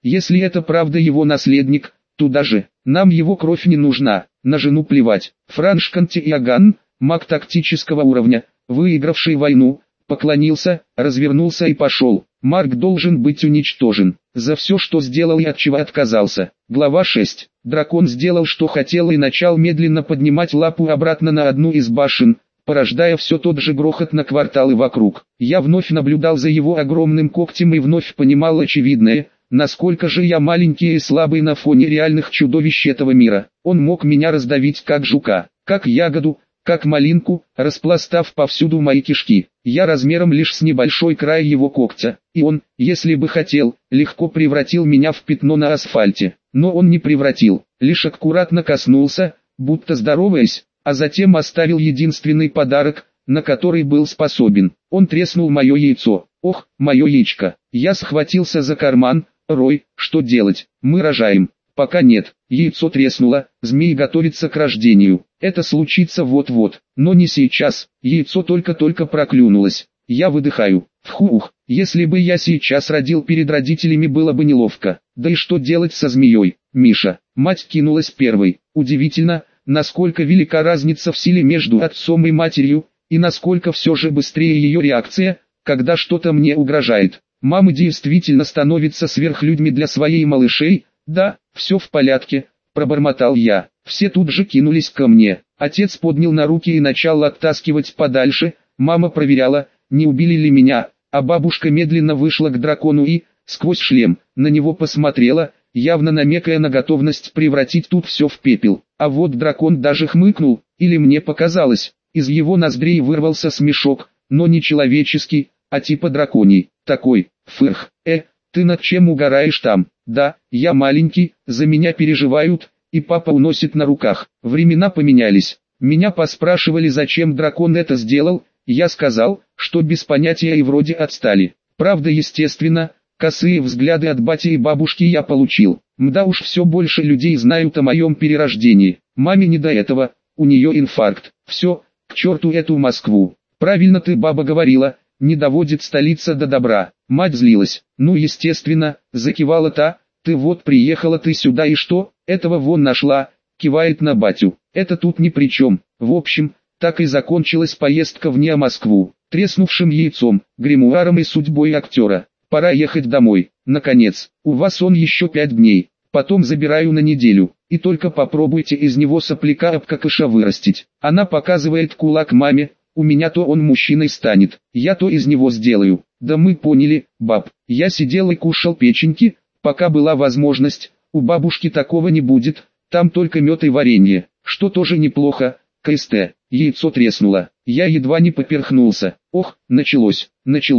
Если это правда его наследник, туда же. Нам его кровь не нужна, на жену плевать. Франш Кантиаган, маг тактического уровня, выигравший войну, поклонился, развернулся и пошел. Марк должен быть уничтожен. За все, что сделал и от чего отказался. Глава 6. Дракон сделал, что хотел, и начал медленно поднимать лапу обратно на одну из башен, порождая все тот же грохот на кварталы вокруг. Я вновь наблюдал за его огромным когтем и вновь понимал очевидное, насколько же я маленький и слабый на фоне реальных чудовищ этого мира. Он мог меня раздавить как жука, как ягоду, как малинку, распластав повсюду мои кишки. Я размером лишь с небольшой край его когтя, и он, если бы хотел, легко превратил меня в пятно на асфальте. Но он не превратил, лишь аккуратно коснулся, будто здороваясь, а затем оставил единственный подарок, на который был способен. Он треснул мое яйцо. Ох, мое яичко. Я схватился за карман. Рой, что делать? Мы рожаем. Пока нет. Яйцо треснуло, змей готовится к рождению. Это случится вот-вот, но не сейчас. Яйцо только-только проклюнулось. Я выдыхаю. Фух, если бы я сейчас родил перед родителями, было бы неловко. Да и что делать со змеей? Миша. Мать кинулась первой. Удивительно, насколько велика разница в силе между отцом и матерью, и насколько все же быстрее ее реакция, когда что-то мне угрожает. Мамы действительно становятся сверхлюдьми для своей малышей. Да, все в порядке, пробормотал я. Все тут же кинулись ко мне. Отец поднял на руки и начал оттаскивать подальше. Мама проверяла, не убили ли меня, а бабушка медленно вышла к дракону и, сквозь шлем, на него посмотрела, явно намекая на готовность превратить тут все в пепел. А вот дракон даже хмыкнул, или мне показалось, из его ноздрей вырвался смешок, но не человеческий, а типа драконий, такой, фырх, ты над чем угораешь там? Да, я маленький, за меня переживают, и папа уносит на руках. Времена поменялись. Меня поспрашивали, зачем дракон это сделал, я сказал, что без понятия и вроде отстали. Правда, естественно, косые взгляды от бати и бабушки я получил. Мда уж все больше людей знают о моем перерождении. Маме не до этого, у нее инфаркт. Все, к черту эту Москву. Правильно ты, баба, говорила, не доводит столица до добра. Мать злилась. Ну естественно, закивала та, ты вот приехала ты сюда и что, этого вон нашла, кивает на батю. Это тут ни при чем. В общем, так и закончилась поездка в Москву. Треснувшим яйцом, гримуаром и судьбой актера. Пора ехать домой. Наконец, у вас он еще 5 дней. Потом забираю на неделю. И только попробуйте из него сопляка обкакыша вырастить. Она показывает кулак маме. У меня то он мужчиной станет, я то из него сделаю. Да мы поняли, баб. Я сидел и кушал печеньки, пока была возможность. У бабушки такого не будет, там только мед и варенье, что тоже неплохо. КСТ, яйцо треснуло, я едва не поперхнулся. Ох, началось.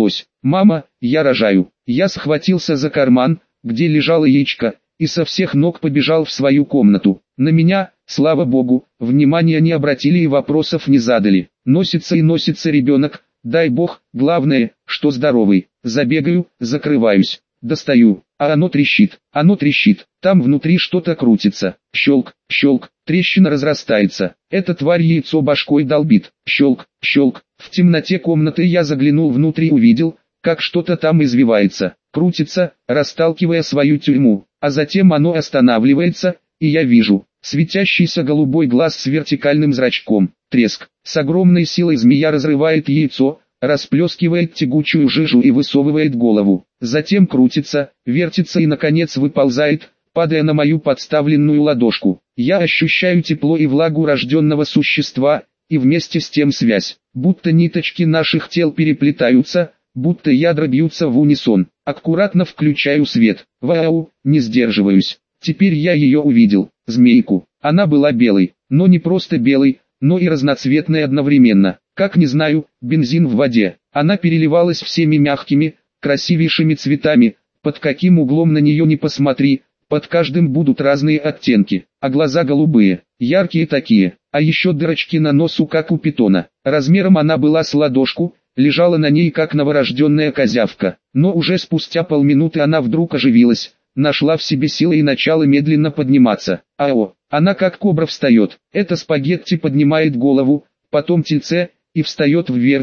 Мама, я рожаю. Я схватился за карман, где лежало яичко, и со всех ног побежал в свою комнату. На меня, слава богу, внимания не обратили и вопросов не задали. Носится и носится ребенок, дай бог, главное, что здоровый. Забегаю, закрываюсь, достаю, а оно трещит, там внутри что-то крутится. Щелк, щелк, трещина разрастается. Эта тварь яйцо башкой долбит. Щелк, щелк. В темноте комнаты я заглянул внутрь и увидел, как что-то там извивается, крутится, расталкивая свою тюрьму, а затем оно останавливается, и я вижу светящийся голубой глаз с вертикальным зрачком. Треск. С огромной силой змея разрывает яйцо, расплескивает тягучую жижу и высовывает голову. Затем крутится, вертится и наконец выползает, падая на мою подставленную ладошку. Я ощущаю тепло и влагу рожденного существа, и вместе с тем связь. Будто ниточки наших тел переплетаются, будто ядра бьются в унисон. Аккуратно включаю свет. Вау, не сдерживаюсь. Теперь я ее увидел, змейку. Она была белой, но не просто белой, но и разноцветной одновременно. Как не знаю, бензин в воде. Она переливалась всеми мягкими, красивейшими цветами, под каким углом на нее не посмотри, под каждым будут разные оттенки, а глаза голубые, яркие такие, а еще дырочки на носу как у питона. Размером она была с ладошку, лежала на ней как новорожденная козявка, но уже спустя полминуты она вдруг оживилась, нашла в себе силы и начала медленно подниматься. Ао, она как кобра встает, это спагетти поднимает голову, потом тельце, и встает вверх,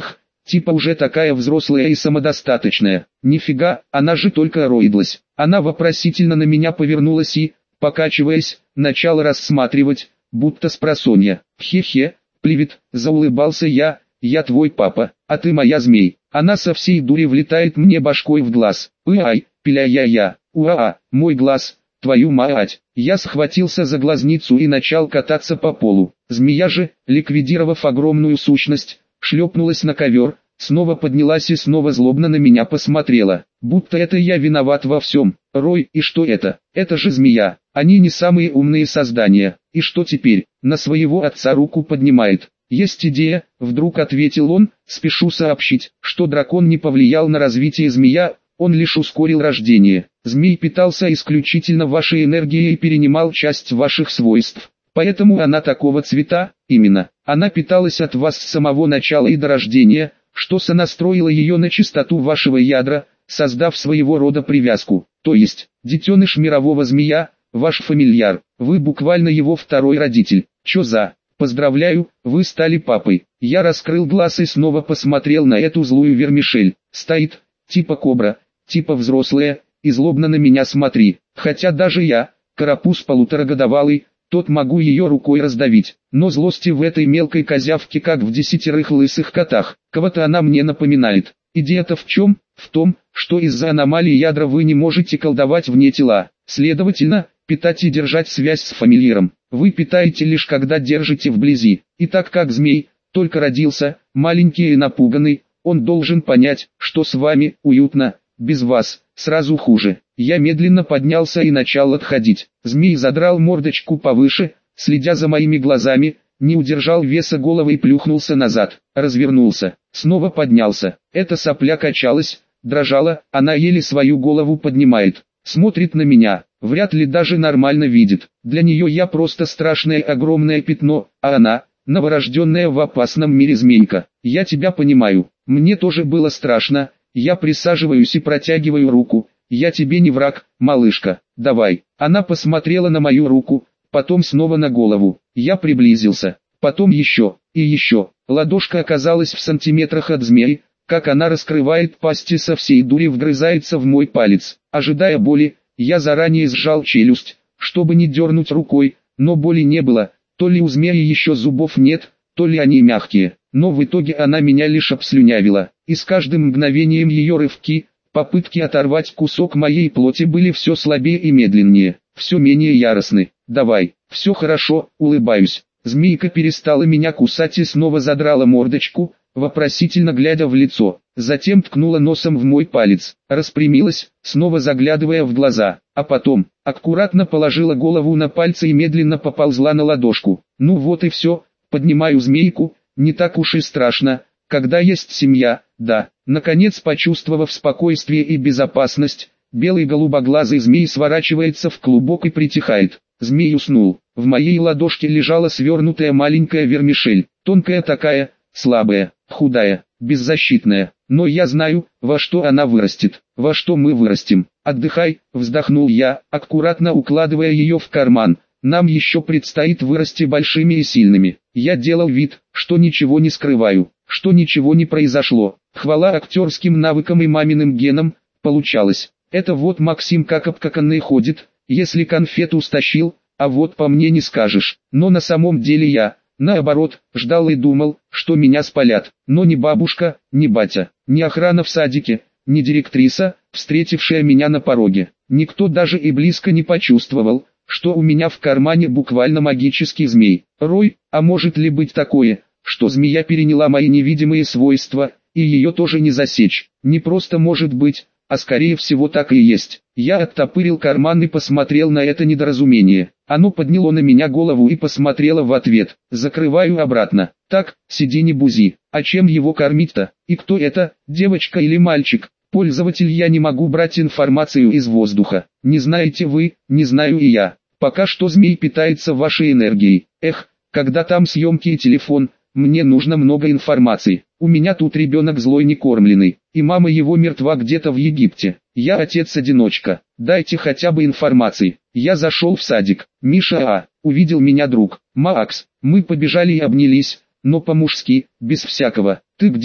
Типа уже такая взрослая и самодостаточная. Нифига, она же только роидлась. Она вопросительно на меня повернулась и, покачиваясь, начала рассматривать, будто спросонья. Хе-хе, плевет, заулыбался я твой папа, а ты моя змей. Она со всей дури влетает мне башкой в глаз. Ай, пиля-я-я, уа, мой глаз, твою мать. Я схватился за глазницу и начал кататься по полу. Змея же, ликвидировав огромную сущность, шлепнулась на ковер, снова поднялась и снова злобно на меня посмотрела. Будто это я виноват во всем. Рой, и что это? Это же змея. Они не самые умные создания. И что теперь? На своего отца руку поднимает. «Есть идея», — вдруг ответил он, — «спешу сообщить, что дракон не повлиял на развитие змея, он лишь ускорил рождение. Змей питался исключительно вашей энергией и перенимал часть ваших свойств. Поэтому она такого цвета, именно. Она питалась от вас с самого начала и до рождения, что сонастроило ее на чистоту вашего ядра, создав своего рода привязку. То есть, детеныш мирового змея, ваш фамильяр, вы буквально его второй родитель. Чё за... Поздравляю, вы стали папой. Я раскрыл глаз и снова посмотрел на эту злую вермишель. Стоит, типа кобра, типа взрослая, и злобно на меня смотри. Хотя даже я, карапуз полуторагодовалый, тот могу ее рукой раздавить. Но злости в этой мелкой козявке как в 10 лысых котах. Кого-то она мне напоминает. Идея-то в чем? В том, что из-за аномалии ядра вы не можете колдовать вне тела. Следовательно, питать и держать связь с фамильяром вы питаете лишь когда держите вблизи. И так как змей только родился, маленький и напуганный, он должен понять, что с вами уютно, без вас сразу хуже. Я медленно поднялся и начал отходить. Змей задрал мордочку повыше, следя за моими глазами, не удержал веса головы и плюхнулся назад, развернулся, снова поднялся. Эта сопля качалась, дрожала, она еле свою голову поднимает. Смотрит на меня, вряд ли даже нормально видит. Для нее я просто страшное огромное пятно, а она, новорожденная в опасном мире змейка. Я тебя понимаю, мне тоже было страшно, я присаживаюсь и протягиваю руку. Я тебе не враг, малышка, давай. Она посмотрела на мою руку, потом снова на голову. Я приблизился, потом еще, и еще. Ладошка оказалась в сантиметрах от змеи. Как она раскрывает пасть и со всей дури вгрызается в мой палец. Ожидая боли, я заранее сжал челюсть, чтобы не дернуть рукой, но боли не было. То ли у змеи еще зубов нет, то ли они мягкие. Но в итоге она меня лишь обслюнявила. И с каждым мгновением ее рывки, попытки оторвать кусок моей плоти были все слабее и медленнее, все менее яростны. «Давай, все хорошо», улыбаюсь. Змейка перестала меня кусать и снова задрала мордочку, вопросительно глядя в лицо, затем ткнула носом в мой палец, распрямилась, снова заглядывая в глаза, а потом, аккуратно положила голову на пальцы и медленно поползла на ладошку. Ну вот и все, поднимаю змейку, не так уж и страшно, когда есть семья, да. Наконец, почувствовав спокойствие и безопасность, белый голубоглазый змей сворачивается в клубок и притихает. Змей уснул. В моей ладошке лежала свернутая маленькая вермишель, тонкая такая, слабая, худая, беззащитная. Но я знаю, во что она вырастет, во что мы вырастем. «Отдыхай», вздохнул я, аккуратно укладывая ее в карман. «Нам еще предстоит вырасти большими и сильными». Я делал вид, что ничего не скрываю, что ничего не произошло. Хвала актерским навыкам и маминым генам, получалось. Это вот Максим как обкаканный ходит, если конфету стащил, а вот по мне не скажешь. Но на самом деле я, наоборот, ждал и думал, что меня спалят. Но ни бабушка, ни батя, ни охрана в садике, ни директриса, встретившая меня на пороге. Никто даже и близко не почувствовал, что у меня в кармане буквально магический змей. Рой, а может ли быть такое, что змея переняла мои невидимые свойства, и ее тоже не засечь? Не просто может быть, а скорее всего так и есть. Я оттопырил карман и посмотрел на это недоразумение. Оно подняло на меня голову и посмотрело в ответ. Закрываю обратно. Так, сиди не бузи. А чем его кормить-то? И кто это, девочка или мальчик? Пользователь, я не могу брать информацию из воздуха. Не знаете вы, не знаю и я. Пока что змей питается вашей энергией. Эх, когда там съемки и телефон, мне нужно много информации. У меня тут ребенок злой некормленный, и мама его мертва где-то в Египте. Я отец-одиночка. Дайте хотя бы информации. Я зашел в садик. Миша увидел меня друг. Макс, мы побежали и обнялись, но по-мужски, без всякого. Ты где был?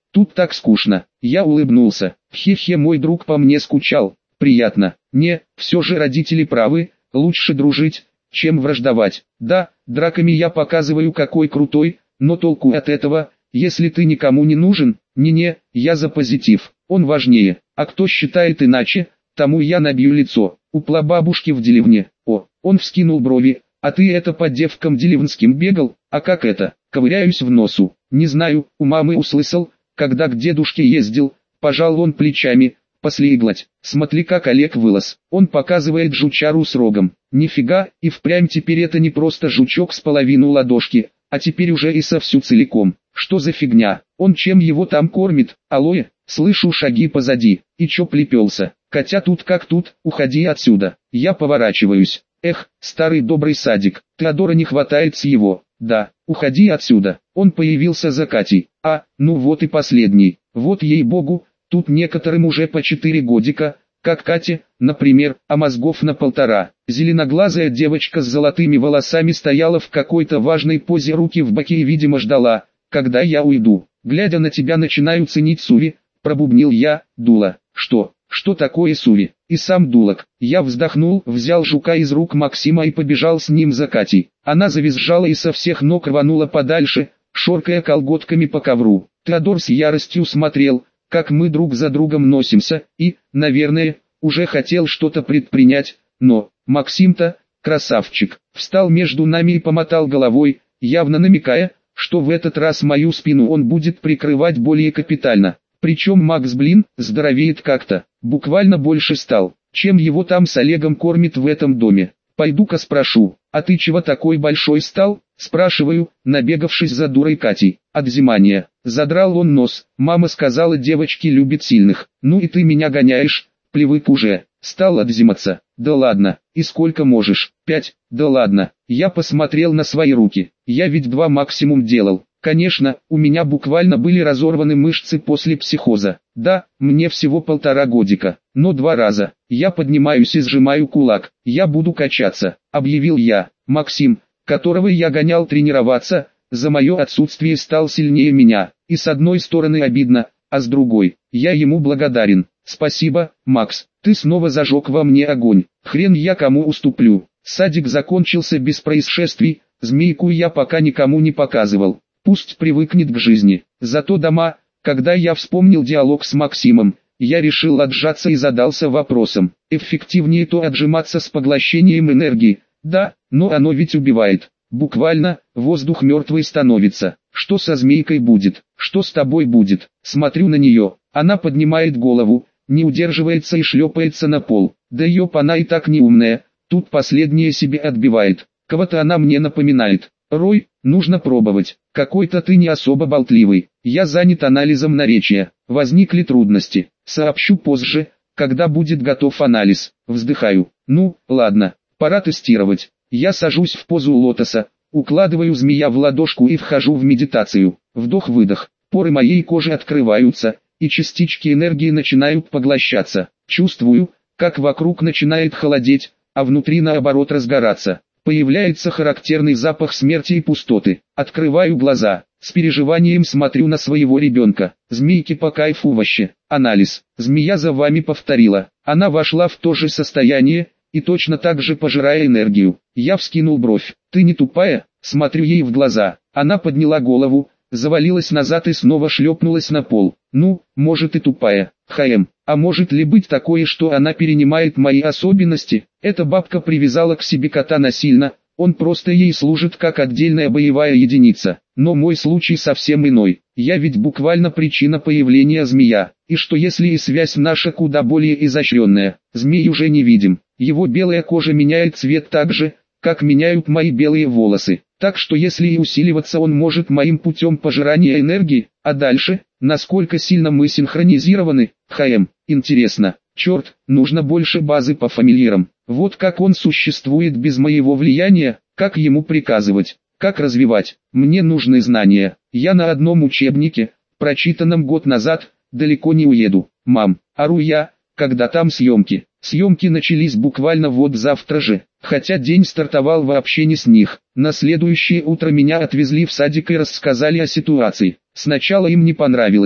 Тут так скучно. Я улыбнулся. Хе-хе, мой друг по мне скучал. Приятно. Не, все же родители правы, лучше дружить, чем враждовать. Да, драками я показываю, какой крутой, но толку от этого, если ты никому не нужен. Не-не, я за позитив, он важнее. А кто считает иначе, тому я набью лицо. У прабабушки в деревне. О, он вскинул брови. А ты это по девкам деревенским бегал? А как это? Ковыряюсь в носу. Не знаю, у мамы услышал, когда к дедушке ездил. Пожал он плечами. После гладь. Смотри, как Олег вылез. Он показывает жучару с рогом. Нифига, и впрямь теперь это не просто жучок с половину ладошки, а теперь уже и со всю целиком. Что за фигня? Он чем его там кормит? Алоэ? Слышу шаги позади. И чё плепелся? Котя тут как тут, уходи отсюда. Я поворачиваюсь. Эх, старый добрый садик, Теодора не хватает с его. Да, уходи отсюда. Он появился за Катей. А, ну вот и последний. Вот ей-богу, тут некоторым уже по 4 годика, как Кате, например, а мозгов на 1,5. Зеленоглазая девочка с золотыми волосами стояла в какой-то важной позе, руки в боки и, видимо, ждала, когда я уйду. Глядя на тебя, начинаю ценить Суви, пробубнил я. Дула. Что такое Суви? И сам дулок. Я вздохнул, взял жука из рук Максима и побежал с ним за Катей. Она завизжала и со всех ног рванула подальше, шоркая колготками по ковру. Теодор с яростью смотрел, как мы друг за другом носимся, и, наверное, уже хотел что-то предпринять, но Максим-то, красавчик, встал между нами и помотал головой, явно намекая, что в этот раз мою спину он будет прикрывать более капитально. Причем Макс, здоровеет как-то, буквально больше стал, чем его там с Олегом кормит в этом доме. Пойду-ка спрошу, а ты чего такой большой стал? Спрашиваю, набегавшись за дурой Катей. От взимания. Задрал он нос. Мама сказала, девочки любят сильных. Ну и ты меня гоняешь, плевык уже. Стал отзиматься. Да ладно, и сколько можешь? 5. Да ладно. Я посмотрел на свои руки. Я ведь 2 максимум делал. Конечно, у меня буквально были разорваны мышцы после психоза. Да, мне всего 1,5 годика, но 2 раза. Я поднимаюсь и сжимаю кулак. Я буду качаться, объявил я. Максим, которого я гонял тренироваться, за мое отсутствие стал сильнее меня. И с одной стороны обидно, а с другой, я ему благодарен. Спасибо, Макс, ты снова зажег во мне огонь. Хрен я кому уступлю. Садик закончился без происшествий, змейку я пока никому не показывал. Пусть привыкнет к жизни. Зато дома, когда я вспомнил диалог с Максимом, я решил отжаться и задался вопросом. Эффективнее то отжиматься с поглощением энергии. Да, но оно ведь убивает. Буквально, воздух мертвый становится. Что со змейкой будет? Что с тобой будет? Смотрю на нее. Она поднимает голову, не удерживается и шлепается на пол. Да ёп, она и так не умная. Тут последнее себе отбивает. Кого-то она мне напоминает. Рой, нужно пробовать. Какой-то ты не особо болтливый. Я занят анализом наречия. Возникли трудности. Сообщу позже, когда будет готов анализ. Вздыхаю. Ну, ладно, пора тестировать. Я сажусь в позу лотоса, укладываю змея в ладошку и вхожу в медитацию. Вдох-выдох. Поры моей кожи открываются, и частички энергии начинают поглощаться. Чувствую, как вокруг начинает холодеть, а внутри наоборот разгораться. Появляется характерный запах смерти и пустоты. Открываю глаза, с переживанием смотрю на своего ребенка. Змейки по кайфу вообще. Анализ. Змея за вами повторила. Она вошла в то же состояние, и точно так же пожирая энергию. Я вскинул бровь. Ты не тупая? Смотрю ей в глаза. Она подняла голову, завалилась назад и снова шлепнулась на пол. Ну, может и тупая. А может ли быть такое, что она перенимает мои особенности? Эта бабка привязала к себе кота насильно, он просто ей служит как отдельная боевая единица. Но мой случай совсем иной. Я ведь буквально причина появления змея. И что если и связь наша куда более изощренная? Змей уже не видим. Его белая кожа меняет цвет так же, как меняют мои белые волосы. Так что если и усиливаться он может моим путем пожирания энергии, а дальше, насколько сильно мы синхронизированы, интересно. Черт, нужно больше базы по фамильярам. Вот как он существует без моего влияния, как ему приказывать, как развивать. Мне нужны знания. Я на одном учебнике, прочитанном год назад, далеко не уеду. Мам, ору я, когда там съемки. Съемки начались буквально вот завтра же, хотя день стартовал вообще не с них. На следующее утро меня отвезли в садик и рассказали о ситуации. Сначала им не понравилось.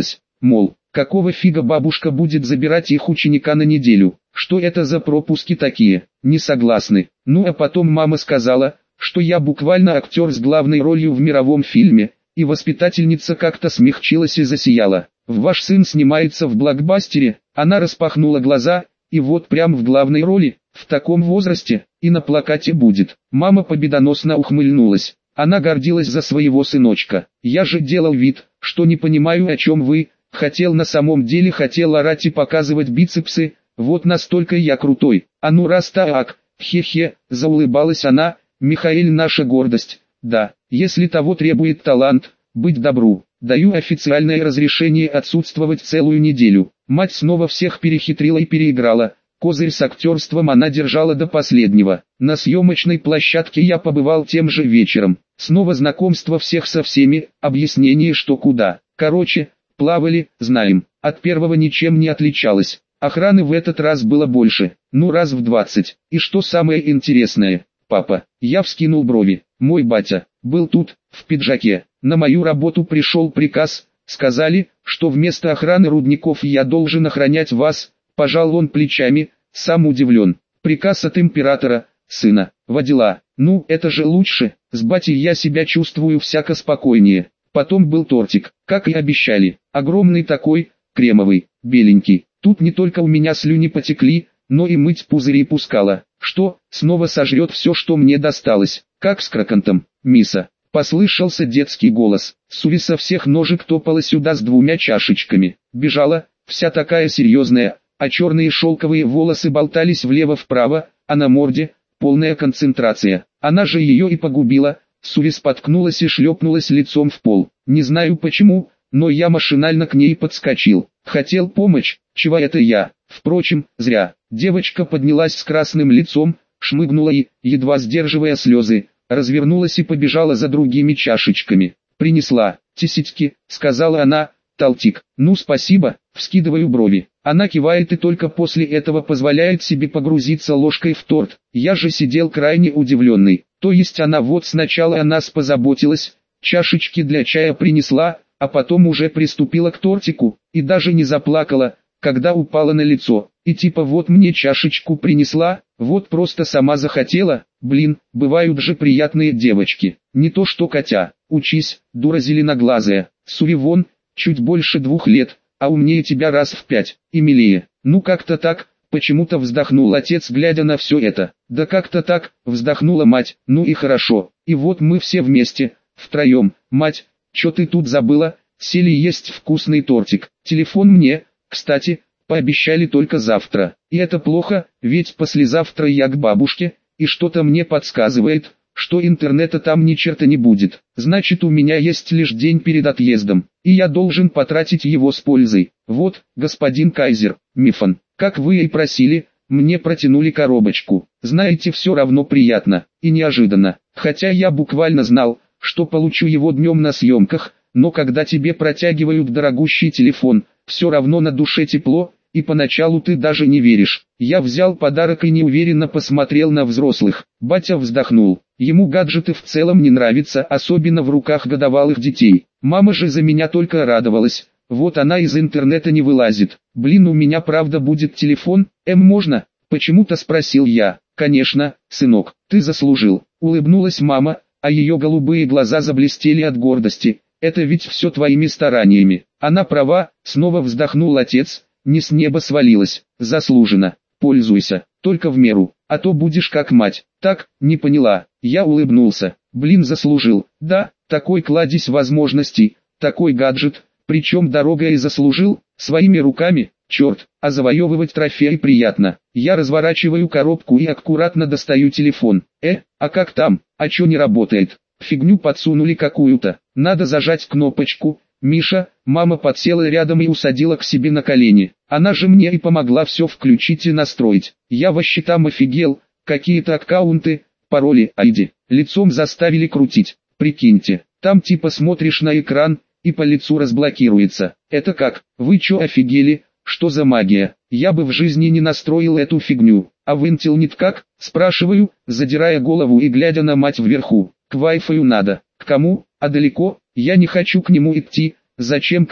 мол, какого фига бабушка будет забирать их ученика на неделю? Что это за пропуски такие? Не согласны. Ну а потом мама сказала, что я буквально актер с главной ролью в мировом фильме, и воспитательница как-то смягчилась и засияла. Ваш сын снимается в блокбастере. Она распахнула глаза, и вот прям в главной роли, в таком возрасте, и на плакате будет. Мама победоносно ухмыльнулась. Она гордилась за своего сыночка. Я же делал вид, что не понимаю, о чем вы. На самом деле хотел орать и показывать бицепсы. Вот настолько я крутой. А ну раз так, хе-хе, заулыбалась она. Михаэль наша гордость. Да, если того требует талант, быть добру. Даю официальное разрешение отсутствовать целую неделю. Мать снова всех перехитрила и переиграла. Козырь с актерством она держала до последнего. На съемочной площадке я побывал тем же вечером. Снова знакомство всех со всеми, объяснение что куда. Короче, плавали, знаем. От первого ничем не отличалось. Охраны в этот раз было больше, ну раз в 20. И что самое интересное, папа, я вскинул брови. Мой батя был тут, в пиджаке. На мою работу пришел приказ, сказали, что вместо охраны рудников я должен охранять вас. Пожал он плечами, сам удивлен. Приказ от императора, сына, водила. Ну, это же лучше, с батей я себя чувствую всяко спокойнее. Потом был тортик, как и обещали. Огромный такой, кремовый, беленький. Тут не только у меня слюни потекли, но и мыть пузыри пускала. Что, снова сожрет все, что мне досталось, как с крокантом, миса. Послышался детский голос. Сури со всех ножек топала сюда с 2 чашечками. Бежала, вся такая серьезная, а черные шелковые волосы болтались влево-вправо, а на морде полная концентрация. Она же ее и погубила. Сури споткнулась и шлепнулась лицом в пол. Не знаю почему, но я машинально к ней подскочил. Хотел помочь, чего это я? Впрочем, зря. Девочка поднялась с красным лицом, шмыгнула и, едва сдерживая слезы, развернулась и побежала за другими чашечками. «Принесла, тисечки», — сказала она. «Талтик, ну спасибо», — вскидываю брови. Она кивает и только после этого позволяет себе погрузиться ложкой в торт. Я же сидел крайне удивленный. То есть она вот сначала о нас позаботилась, чашечки для чая принесла, а потом уже приступила к тортику, и даже не заплакала, когда упала на лицо. И типа вот мне чашечку принесла, вот просто сама захотела. Блин, бывают же приятные девочки. Не то что Катя. Учись, дура зеленоглазая. Сури вон, чуть больше 2 лет, а умнее тебя раз в 5, и милее. Ну как-то так, почему-то вздохнул отец, глядя на все это. Да как-то так, вздохнула мать. Ну и хорошо. И вот мы все вместе, втроем. Мать, что ты тут забыла? Сели есть вкусный тортик. Телефон мне, кстати, пообещали только завтра. И это плохо, ведь послезавтра я к бабушке, и что-то мне подсказывает, что интернета там ни черта не будет. Значит, у меня есть лишь день перед отъездом, и я должен потратить его с пользой. Вот, господин Кайзер, Мифон, как вы и просили, мне протянули коробочку. Знаете, все равно приятно и неожиданно. Хотя я буквально знал, что получу его днем на съемках, но когда тебе протягивают дорогущий телефон, все равно на душе тепло, и поначалу ты даже не веришь. Я взял подарок и неуверенно посмотрел на взрослых. Батя вздохнул. Ему гаджеты в целом не нравятся, особенно в руках годовалых детей. Мама же за меня только радовалась. Вот она из интернета не вылазит. Блин, у меня правда будет телефон? Можно? Почему-то спросил я. Конечно, сынок, ты заслужил. Улыбнулась мама, а ее голубые глаза заблестели от гордости. Это ведь все твоими стараниями. Она права, снова вздохнул отец. Не с неба свалилась, заслуженно. Пользуйся, только в меру, а то будешь как мать. Так, не поняла. Я улыбнулся. Блин, заслужил. Да, такой кладезь возможностей, такой гаджет, причем дорого и заслужил, своими руками. Черт, а завоевывать трофеи приятно. Я разворачиваю коробку и аккуратно достаю телефон. А как там? А чё не работает? Фигню подсунули какую-то. Надо зажать кнопочку. Миша, мама подсела рядом и усадила к себе на колени. Она же мне и помогла все включить и настроить. Я вообще там офигел, какие-то аккаунты, пароли, айди, лицом заставили крутить. Прикиньте, там типа смотришь на экран, и по лицу разблокируется. Это как? Вы чё офигели? Что за магия? Я бы в жизни не настроил эту фигню. А в Intelnet как? Спрашиваю, задирая голову и глядя на мать вверху. К Wi-Fi надо. К кому? А далеко? Я не хочу к нему идти. Зачем к нему?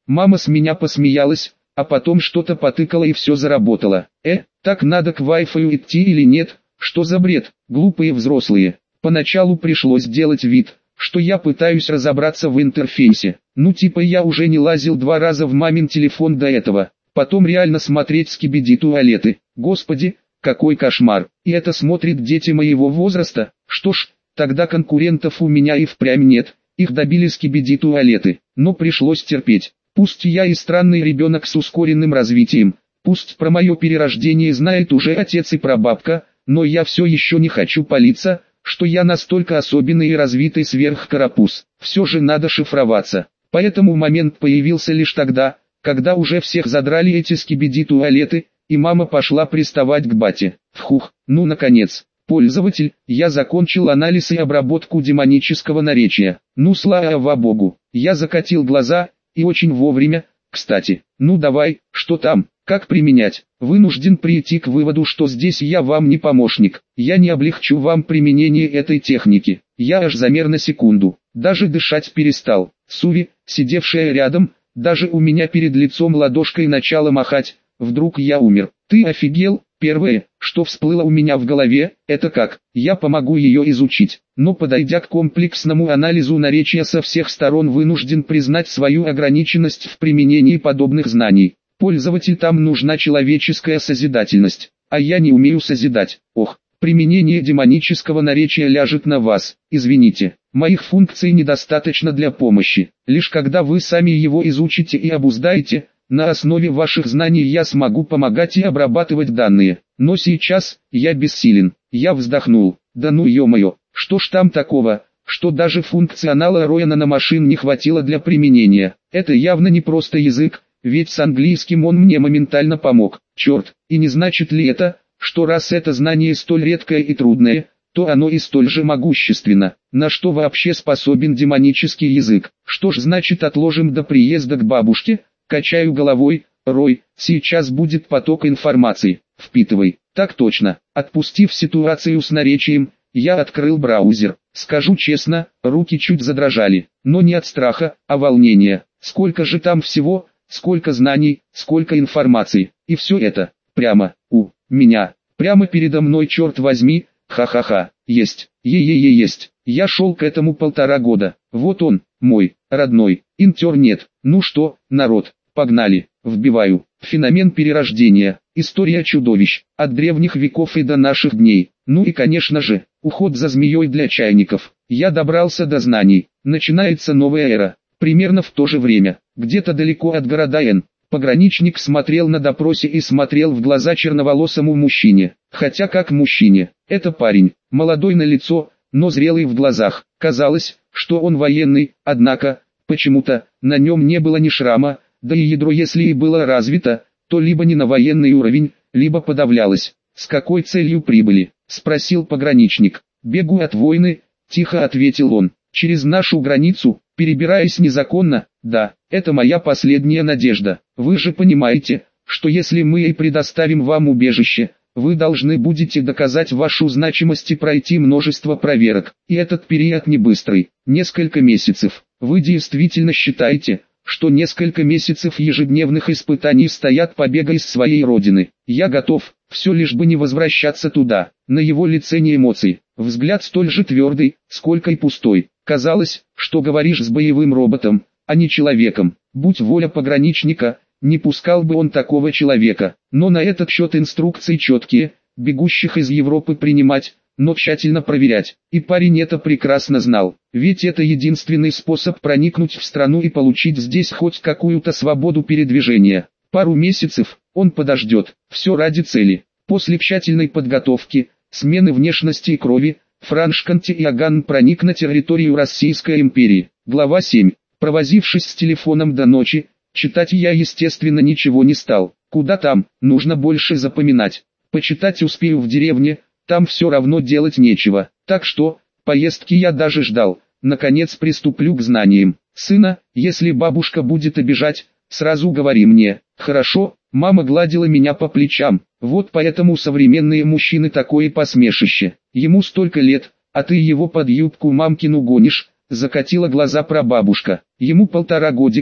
Мама с меня посмеялась, а потом что-то потыкала и все заработало. Так надо к Wi-Fi идти или нет? Что за бред? Глупые взрослые. Поначалу пришлось делать вид, что я пытаюсь разобраться в интерфейсе. Ну типа я уже не лазил 2 раза в мамин телефон до этого. Потом реально смотреть скибиди туалеты. Господи, какой кошмар. И это смотрят дети моего возраста. Что ж, тогда конкурентов у меня и впрямь нет. Их добили скибиди туалеты. Но пришлось терпеть. Пусть я и странный ребенок с ускоренным развитием. Пусть про мое перерождение знает уже отец и прабабка. Но я все еще не хочу палиться, что я настолько особенный и развитый сверхкарапуз. Все же надо шифроваться. Поэтому момент появился лишь тогда, когда уже всех задрали эти скибиди туалеты, и мама пошла приставать к бате. Фух, ну наконец. Пользователь, я закончил анализ и обработку демонического наречия. Ну слава богу. Я закатил глаза, и очень вовремя, кстати. Ну давай, что там? Как применять? Вынужден прийти к выводу, что здесь я вам не помощник. Я не облегчу вам применение этой техники. Я аж замер на секунду. Даже дышать перестал. Суви, сидевшая рядом, даже у меня перед лицом ладошкой начала махать. Вдруг я умер. Ты офигел? Первое, что всплыло у меня в голове, это как, я помогу ее изучить. Но подойдя к комплексному анализу наречия со всех сторон, вынужден признать свою ограниченность в применении подобных знаний. Пользователь, там нужна человеческая созидательность, а я не умею созидать. Ох, применение демонического наречия ляжет на вас. Извините, моих функций недостаточно для помощи. Лишь когда вы сами его изучите и обуздаете, на основе ваших знаний я смогу помогать и обрабатывать данные. Но сейчас, я бессилен. Я вздохнул. Да ну ё-моё, что ж там такого, что даже функционала Роя наномашин не хватило для применения. Это явно не просто язык, ведь с английским он мне моментально помог. Черт, и не значит ли это, что раз это знание столь редкое и трудное, то оно и столь же могущественно. На что вообще способен демонический язык? Что ж значит отложим до приезда к бабушке? Качаю головой. Рой, сейчас будет поток информации. Впитывай. Так точно. Отпустив ситуацию с наречием, я открыл браузер. Скажу честно, руки чуть задрожали. Но не от страха, а волнения. Сколько же там всего, сколько знаний, сколько информации. И все это, прямо, у меня, прямо передо мной, черт возьми, ха-ха-ха. Есть, есть. Я шел к этому 1,5 года. Вот он, мой, родной, интернет. Ну что, народ, погнали, вбиваю. Феномен перерождения, история чудовищ, от древних веков и до наших дней. Ну и конечно же, уход за змеей для чайников. Я добрался до знаний, начинается новая эра. Примерно в то же время, где-то далеко от города Н, пограничник смотрел на допросе и смотрел в глаза черноволосому мужчине. Хотя как мужчине, это парень, молодой на лицо, но зрелый в глазах. Казалось, что он военный, однако, почему-то, на нем не было ни шрама, да и ядро если и было развито, то либо не на военный уровень, либо подавлялось. «С какой целью прибыли?» – спросил пограничник. «Бегу от войны», – тихо ответил он. «Через нашу границу, перебираясь незаконно, да, это моя последняя надежда. Вы же понимаете, что если мы и предоставим вам убежище, вы должны будете доказать вашу значимость и пройти множество проверок. И этот период не быстрый, несколько месяцев. Вы действительно считаете, что несколько месяцев ежедневных испытаний стоят побега из своей родины? Я готов, все лишь бы не возвращаться туда». На его лице не эмоций, взгляд столь же твердый, сколько и пустой. Казалось, что говоришь с боевым роботом, а не человеком. Будь воля пограничника, не пускал бы он такого человека. Но на этот счет инструкции четкие, бегущих из Европы принимать, но тщательно проверять. И парень это прекрасно знал, ведь это единственный способ проникнуть в страну и получить здесь хоть какую-то свободу передвижения. Пару месяцев, он подождет, все ради цели. После тщательной подготовки, смены внешности и крови, Франш Кантиаган проник на территорию Российской империи. Глава 7. Провозившись с телефоном до ночи, читать я естественно ничего не стал. Куда там, нужно больше запоминать. Почитать успею в деревне, там все равно делать нечего. Так что, поездки я даже ждал. Наконец приступлю к знаниям. Сына, если бабушка будет обижать, сразу говори мне. Хорошо, мама гладила меня по плечам. Вот поэтому современные мужчины такое посмешище. Ему столько лет, а ты его под юбку мамкину гонишь, закатила глаза прабабушка. Ему 1,5 годика,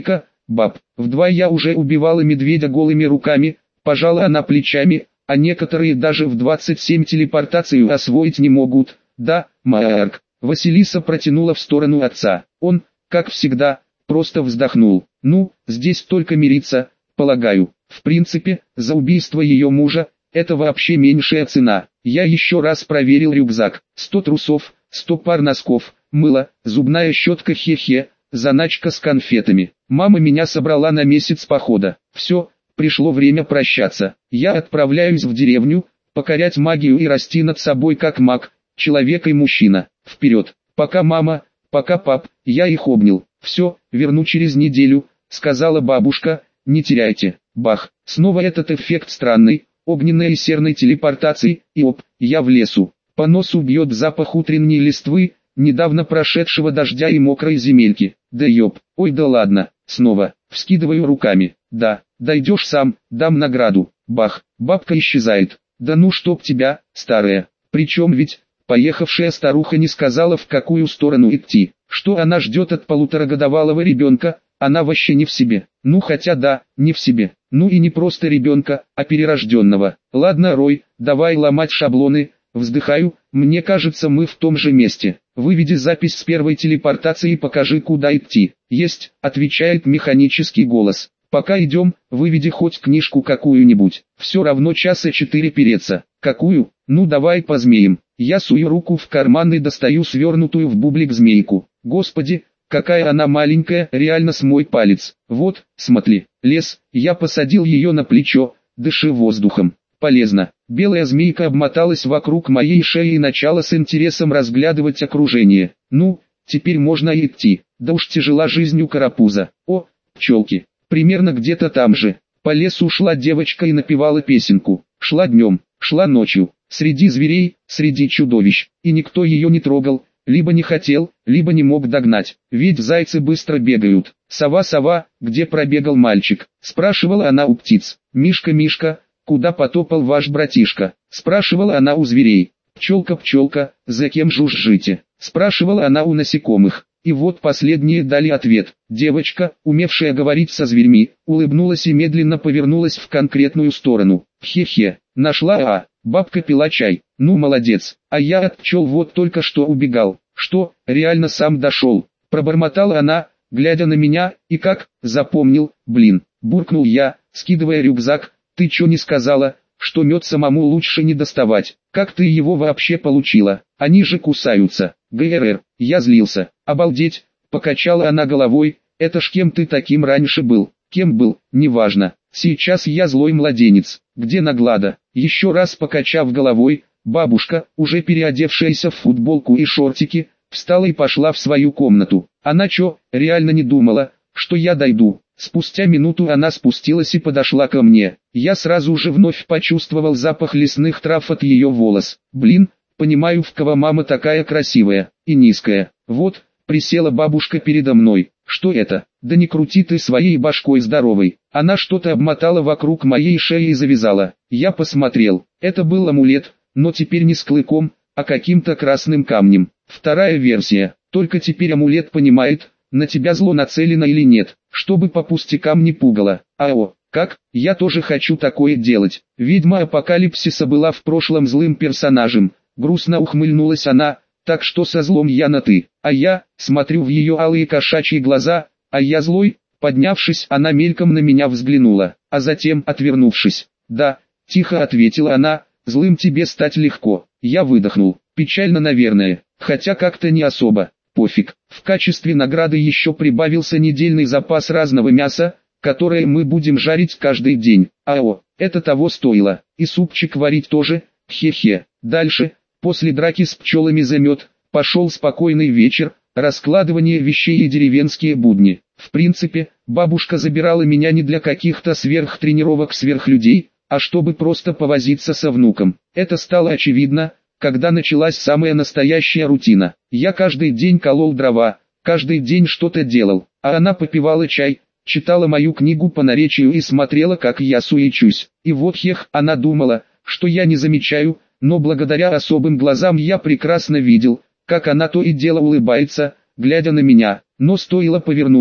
баб. В 2 я уже убивала медведя голыми руками, пожала она плечами, а некоторые даже в 27 телепортацию освоить не могут. Да, Марк. Василиса протянула в сторону отца. Он, как всегда, просто вздохнул. Ну, здесь только мириться, полагаю. В принципе, за убийство ее мужа, это вообще меньшая цена. Я еще раз проверил рюкзак. 100 трусов, 100 пар носков, мыло, зубная щетка хе-хе, заначка с конфетами. Мама меня собрала на месяц похода. Все, пришло время прощаться. Я отправляюсь в деревню, покорять магию и расти над собой как маг, человек и мужчина. Вперед. Пока мама, пока пап, я их обнял. Все, верну через неделю, сказала бабушка, не теряйте. Бах, снова этот эффект странный, огненной и серной телепортации, и оп, я в лесу. По носу бьет запах утренней листвы, недавно прошедшего дождя и мокрой земельки. Да ёп, ой да ладно, снова, вскидываю руками. Да, дойдешь сам, дам награду. Бах, бабка исчезает. Да ну чтоб тебя, старая. Причем ведь, поехавшая старуха не сказала в какую сторону идти. Что она ждет от полуторагодовалого ребенка, она вообще не в себе. Ну хотя да, не в себе. Ну и не просто ребенка, а перерожденного. Ладно, Рой, давай ломать шаблоны. Вздыхаю, мне кажется мы в том же месте. Выведи запись с первой телепортации и покажи куда идти. Есть, отвечает механический голос. Пока идем, выведи хоть книжку какую-нибудь. Все равно часа 4 переться. Какую? Ну давай по змеям. Я сую руку в карман и достаю свернутую в бублик змейку. Господи, какая она маленькая, реально с мой палец. Вот, смотри, лес, я посадил ее на плечо, дыши воздухом. Полезно. Белая змейка обмоталась вокруг моей шеи и начала с интересом разглядывать окружение. Ну, теперь можно идти. Да уж тяжела жизнь у карапуза. О, пчелки. Примерно где-то там же. По лесу шла девочка и напевала песенку. Шла днем, шла ночью, среди зверей, среди чудовищ. И никто ее не трогал, либо не хотел, либо не мог догнать. Ведь зайцы быстро бегают. «Сова, сова, где пробегал мальчик?» Спрашивала она у птиц. «Мишка, Мишка, куда потопал ваш братишка?» Спрашивала она у зверей. «Пчелка, пчелка, за кем жужжите?» Спрашивала она у насекомых. И вот последние дали ответ. Девочка, умевшая говорить со зверьми, улыбнулась и медленно повернулась в конкретную сторону. Хе-хе, нашла бабка пила чай. Ну молодец, а я от пчел вот только что убегал. Что, реально сам дошел? Пробормотала она, глядя на меня, и как, запомнил, блин, буркнул я, скидывая рюкзак. Ты чё не сказала, что мед самому лучше не доставать? Как ты его вообще получила? Они же кусаются. ГРР, я злился. Обалдеть, покачала она головой, это ж кем ты таким раньше был? Кем был, неважно. Сейчас я злой младенец. Где наглада? Еще раз покачав головой, бабушка, уже переодевшаяся в футболку и шортики, встала и пошла в свою комнату. Она чё, реально не думала, что я дойду? Спустя минуту она спустилась и подошла ко мне. Я сразу же вновь почувствовал запах лесных трав от ее волос. Блин, понимаю, в кого мама такая красивая и низкая. Вот, присела бабушка передо мной. Что это? Да не крути ты своей башкой здоровой. Она что-то обмотала вокруг моей шеи и завязала. Я посмотрел. Это был амулет, но теперь не с клыком, а каким-то красным камнем. Вторая версия. Только теперь амулет понимает, на тебя зло нацелено или нет, чтобы по пустякам не пугало. Ао, как? Я тоже хочу такое делать. Ведьма Апокалипсиса была в прошлом злым персонажем. Грустно ухмыльнулась она, так что со злом я на «ты». А я, смотрю в ее алые кошачьи глаза, а я злой. Поднявшись, она мельком на меня взглянула, а затем, отвернувшись, «Да», тихо ответила она, «злым тебе стать легко». Я выдохнул, печально наверное, хотя как-то не особо. Пофиг. В качестве награды еще прибавился недельный запас разного мяса, которое мы будем жарить каждый день. Ао, это того стоило. И супчик варить тоже, хе-хе. Дальше, после драки с пчелами за мед, пошел спокойный вечер, раскладывание вещей и деревенские будни. В принципе, бабушка забирала меня не для каких-то сверхтренировок сверхлюдей, а чтобы просто повозиться со внуком. Это стало очевидно, когда началась самая настоящая рутина. Я каждый день колол дрова, каждый день что-то делал, а она попивала чай, читала мою книгу по наречию и смотрела, как я суечусь. И вот она думала, что я не замечаю, но благодаря особым глазам я прекрасно видел, как она то и дело улыбается, глядя на меня. Но стоило повернуться,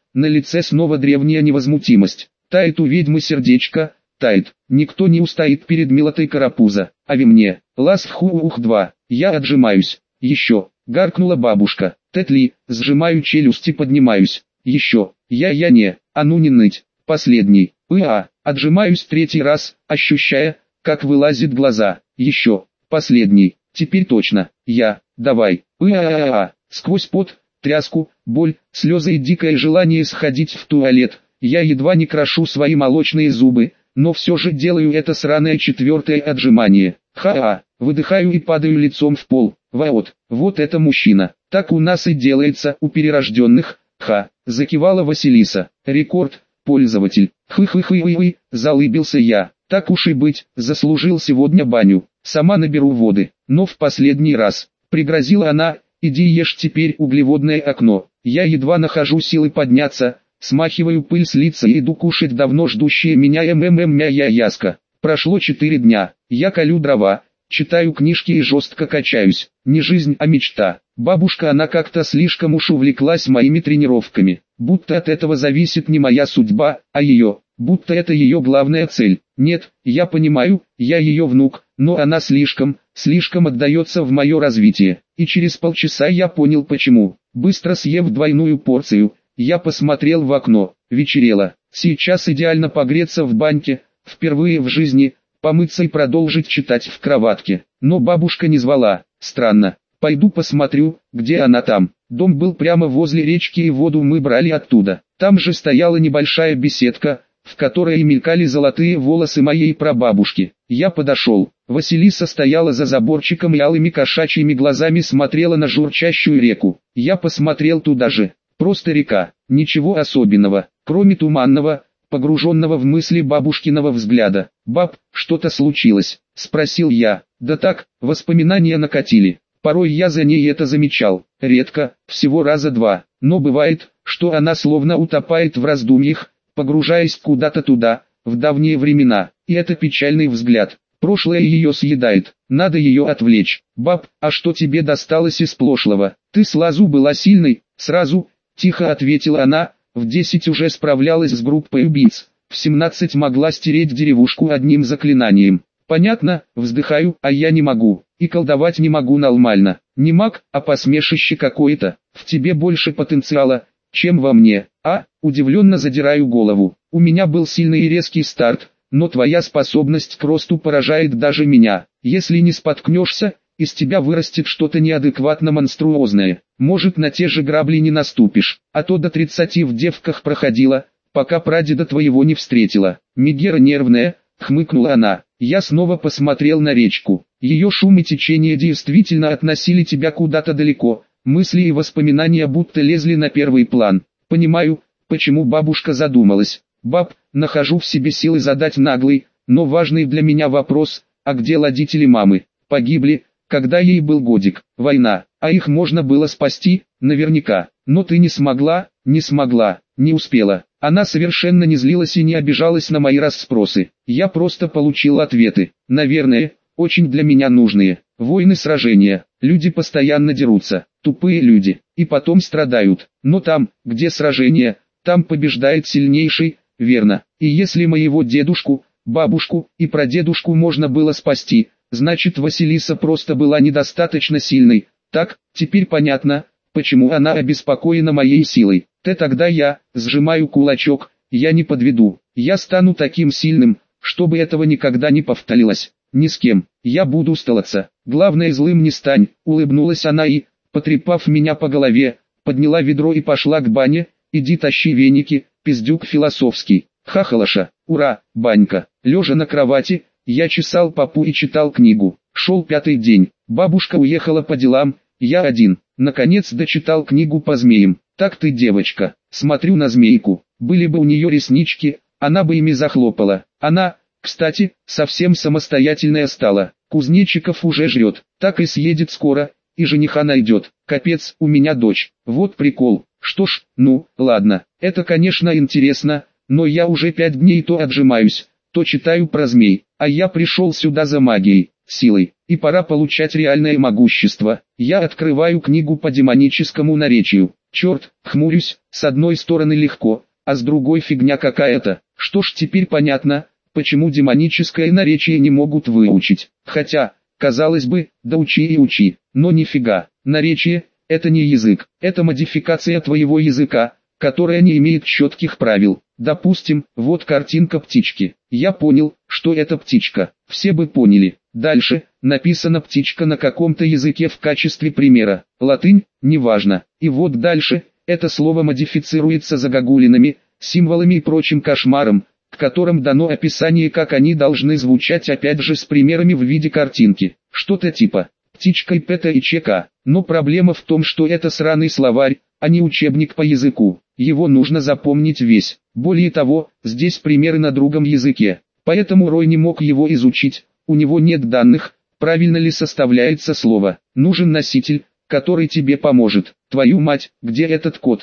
на лице снова древняя невозмутимость. Тает у ведьмы сердечко, тает. Никто не устоит перед милотой карапуза. А ви мне, ласхух-2, я отжимаюсь. Еще, гаркнула бабушка. Тетли, сжимаю челюсти, поднимаюсь. Еще, я не, а ну не ныть. Последний, отжимаюсь третий раз, ощущая, как вылазит глаза. Еще, последний, теперь точно, давай, сквозь пот, тряску, боль, слезы и дикое желание сходить в туалет. Я едва не крошу свои молочные зубы, но все же делаю это сраное четвертое отжимание. Выдыхаю и падаю лицом в пол. Вот это мужчина. Так у нас и делается у перерожденных. Закивала Василиса. Рекорд, пользователь. Залыбился я. Так уж и быть, заслужил сегодня баню. Сама наберу воды, но в последний раз. Пригрозила она, иди ешь теперь углеводное окно. Я едва нахожу силы подняться, смахиваю пыль с лица и иду кушать давно ждущие меня яска. Прошло 4 дня, я колю дрова, читаю книжки и жестко качаюсь. Не жизнь, а мечта. Бабушка, она как-то слишком уж увлеклась моими тренировками. Будто от этого зависит не моя судьба, а ее. Будто это ее главная цель. Нет, я понимаю, я ее внук, но она слишком отдается в мое развитие. И через полчаса я понял почему. Быстро съев двойную порцию, я посмотрел в окно. Вечерело. Сейчас идеально погреться в баньке, впервые в жизни, помыться и продолжить читать в кроватке. Но бабушка не звала. Странно. Пойду посмотрю, где она там. Дом был прямо возле речки, и воду мы брали оттуда. Там же стояла небольшая беседка, в которой мелькали золотые волосы моей прабабушки. Я подошел. Василиса стояла за заборчиком и алыми кошачьими глазами смотрела на журчащую реку. Я посмотрел туда же. Просто река. Ничего особенного, кроме туманного, погруженного в мысли бабушкиного взгляда. «Баб, что-то случилось?» – спросил я. Да так, воспоминания накатили. Порой я за ней это замечал, редко, всего раза 2, но бывает, что она словно утопает в раздумьях, погружаясь куда-то туда, в давние времена, и это печальный взгляд. Прошлое ее съедает, надо ее отвлечь. «Баб, а что тебе досталось из прошлого? Ты сразу была сильной?» «Сразу», – тихо ответила она, – в 10 уже справлялась с группой убийц, в 17 могла стереть деревушку одним заклинанием. «Понятно», – вздыхаю, – «а я не могу, и колдовать не могу нормально. Не маг, а посмешище какое-то. В тебе больше потенциала, чем во мне». Удивленно задираю голову. «У меня был сильный и резкий старт, но твоя способность к росту поражает даже меня. Если не споткнешься, из тебя вырастет что-то неадекватно монструозное. Может, на те же грабли не наступишь, а то до 30 в девках проходила, пока прадеда твоего не встретила». «Мегера нервная», — хмыкнула она. Я снова посмотрел на речку. Ее шум и течение действительно относили тебя куда-то далеко. Мысли и воспоминания будто лезли на первый план. Понимаю, почему бабушка задумалась. «Баб, нахожу в себе силы задать наглый, но важный для меня вопрос, а где родители мамы? Погибли, когда ей был годик. Война, а их можно было спасти, наверняка. Но ты не смогла, не успела». Она совершенно не злилась и не обижалась на мои расспросы. Я просто получил ответы, наверное, очень для меня нужные. Войны, сражения, люди постоянно дерутся, тупые люди, и потом страдают. Но там, где сражение, там побеждает сильнейший, верно. И если моего дедушку, бабушку и прадедушку можно было спасти, значит Василиса просто была недостаточно сильной. Так, теперь понятно, почему она обеспокоена моей силой. Тогда я, сжимаю кулачок, я не подведу. Я стану таким сильным, чтобы этого никогда не повторилось. Ни с кем. Я буду сталаться. Главное, злым не стань. Улыбнулась она и, потрепав меня по голове, подняла ведро и пошла к бане. Иди тащи веники, пиздюк философский. Хахалаша, ура, банька. Лежа на кровати, я чесал попу и читал книгу. Шел 5-й день. Бабушка уехала по делам, я один. Наконец дочитал книгу по змеям. «Так ты девочка». Смотрю на змейку. Были бы у нее реснички, она бы ими захлопала. Она, кстати, совсем самостоятельная стала. Кузнечиков уже жрет. Так и съедет скоро, и жениха найдет. Капец, у меня дочь. Вот прикол. Что ж, ну, ладно. Это, конечно, интересно, но я уже 5 дней то отжимаюсь, то читаю про змей. А я пришел сюда за магией, силой. И пора получать реальное могущество. Я открываю книгу по демоническому наречию. Черт, хмурюсь, с одной стороны легко, а с другой фигня какая-то. Что ж, теперь понятно, почему демоническое наречие не могут выучить. Хотя, казалось бы, да учи и учи, но нифига. Наречие – это не язык, это модификация твоего языка, которая не имеет четких правил. Допустим, вот картинка птички. Я понял, что это птичка. Все бы поняли. Дальше, написана птичка на каком-то языке в качестве примера. Латынь, неважно. И вот дальше, это слово модифицируется загогулинами, символами и прочим кошмаром, к которым дано описание, как они должны звучать, опять же с примерами в виде картинки. Что-то типа «птичка и ПТ и ЧК». Но проблема в том, что это сраный словарь, а не учебник по языку. Его нужно запомнить весь. Более того, здесь примеры на другом языке. Поэтому Рой не мог его изучить, у него нет данных, правильно ли составляется слово. Нужен носитель, который тебе поможет. Твою мать, где этот код?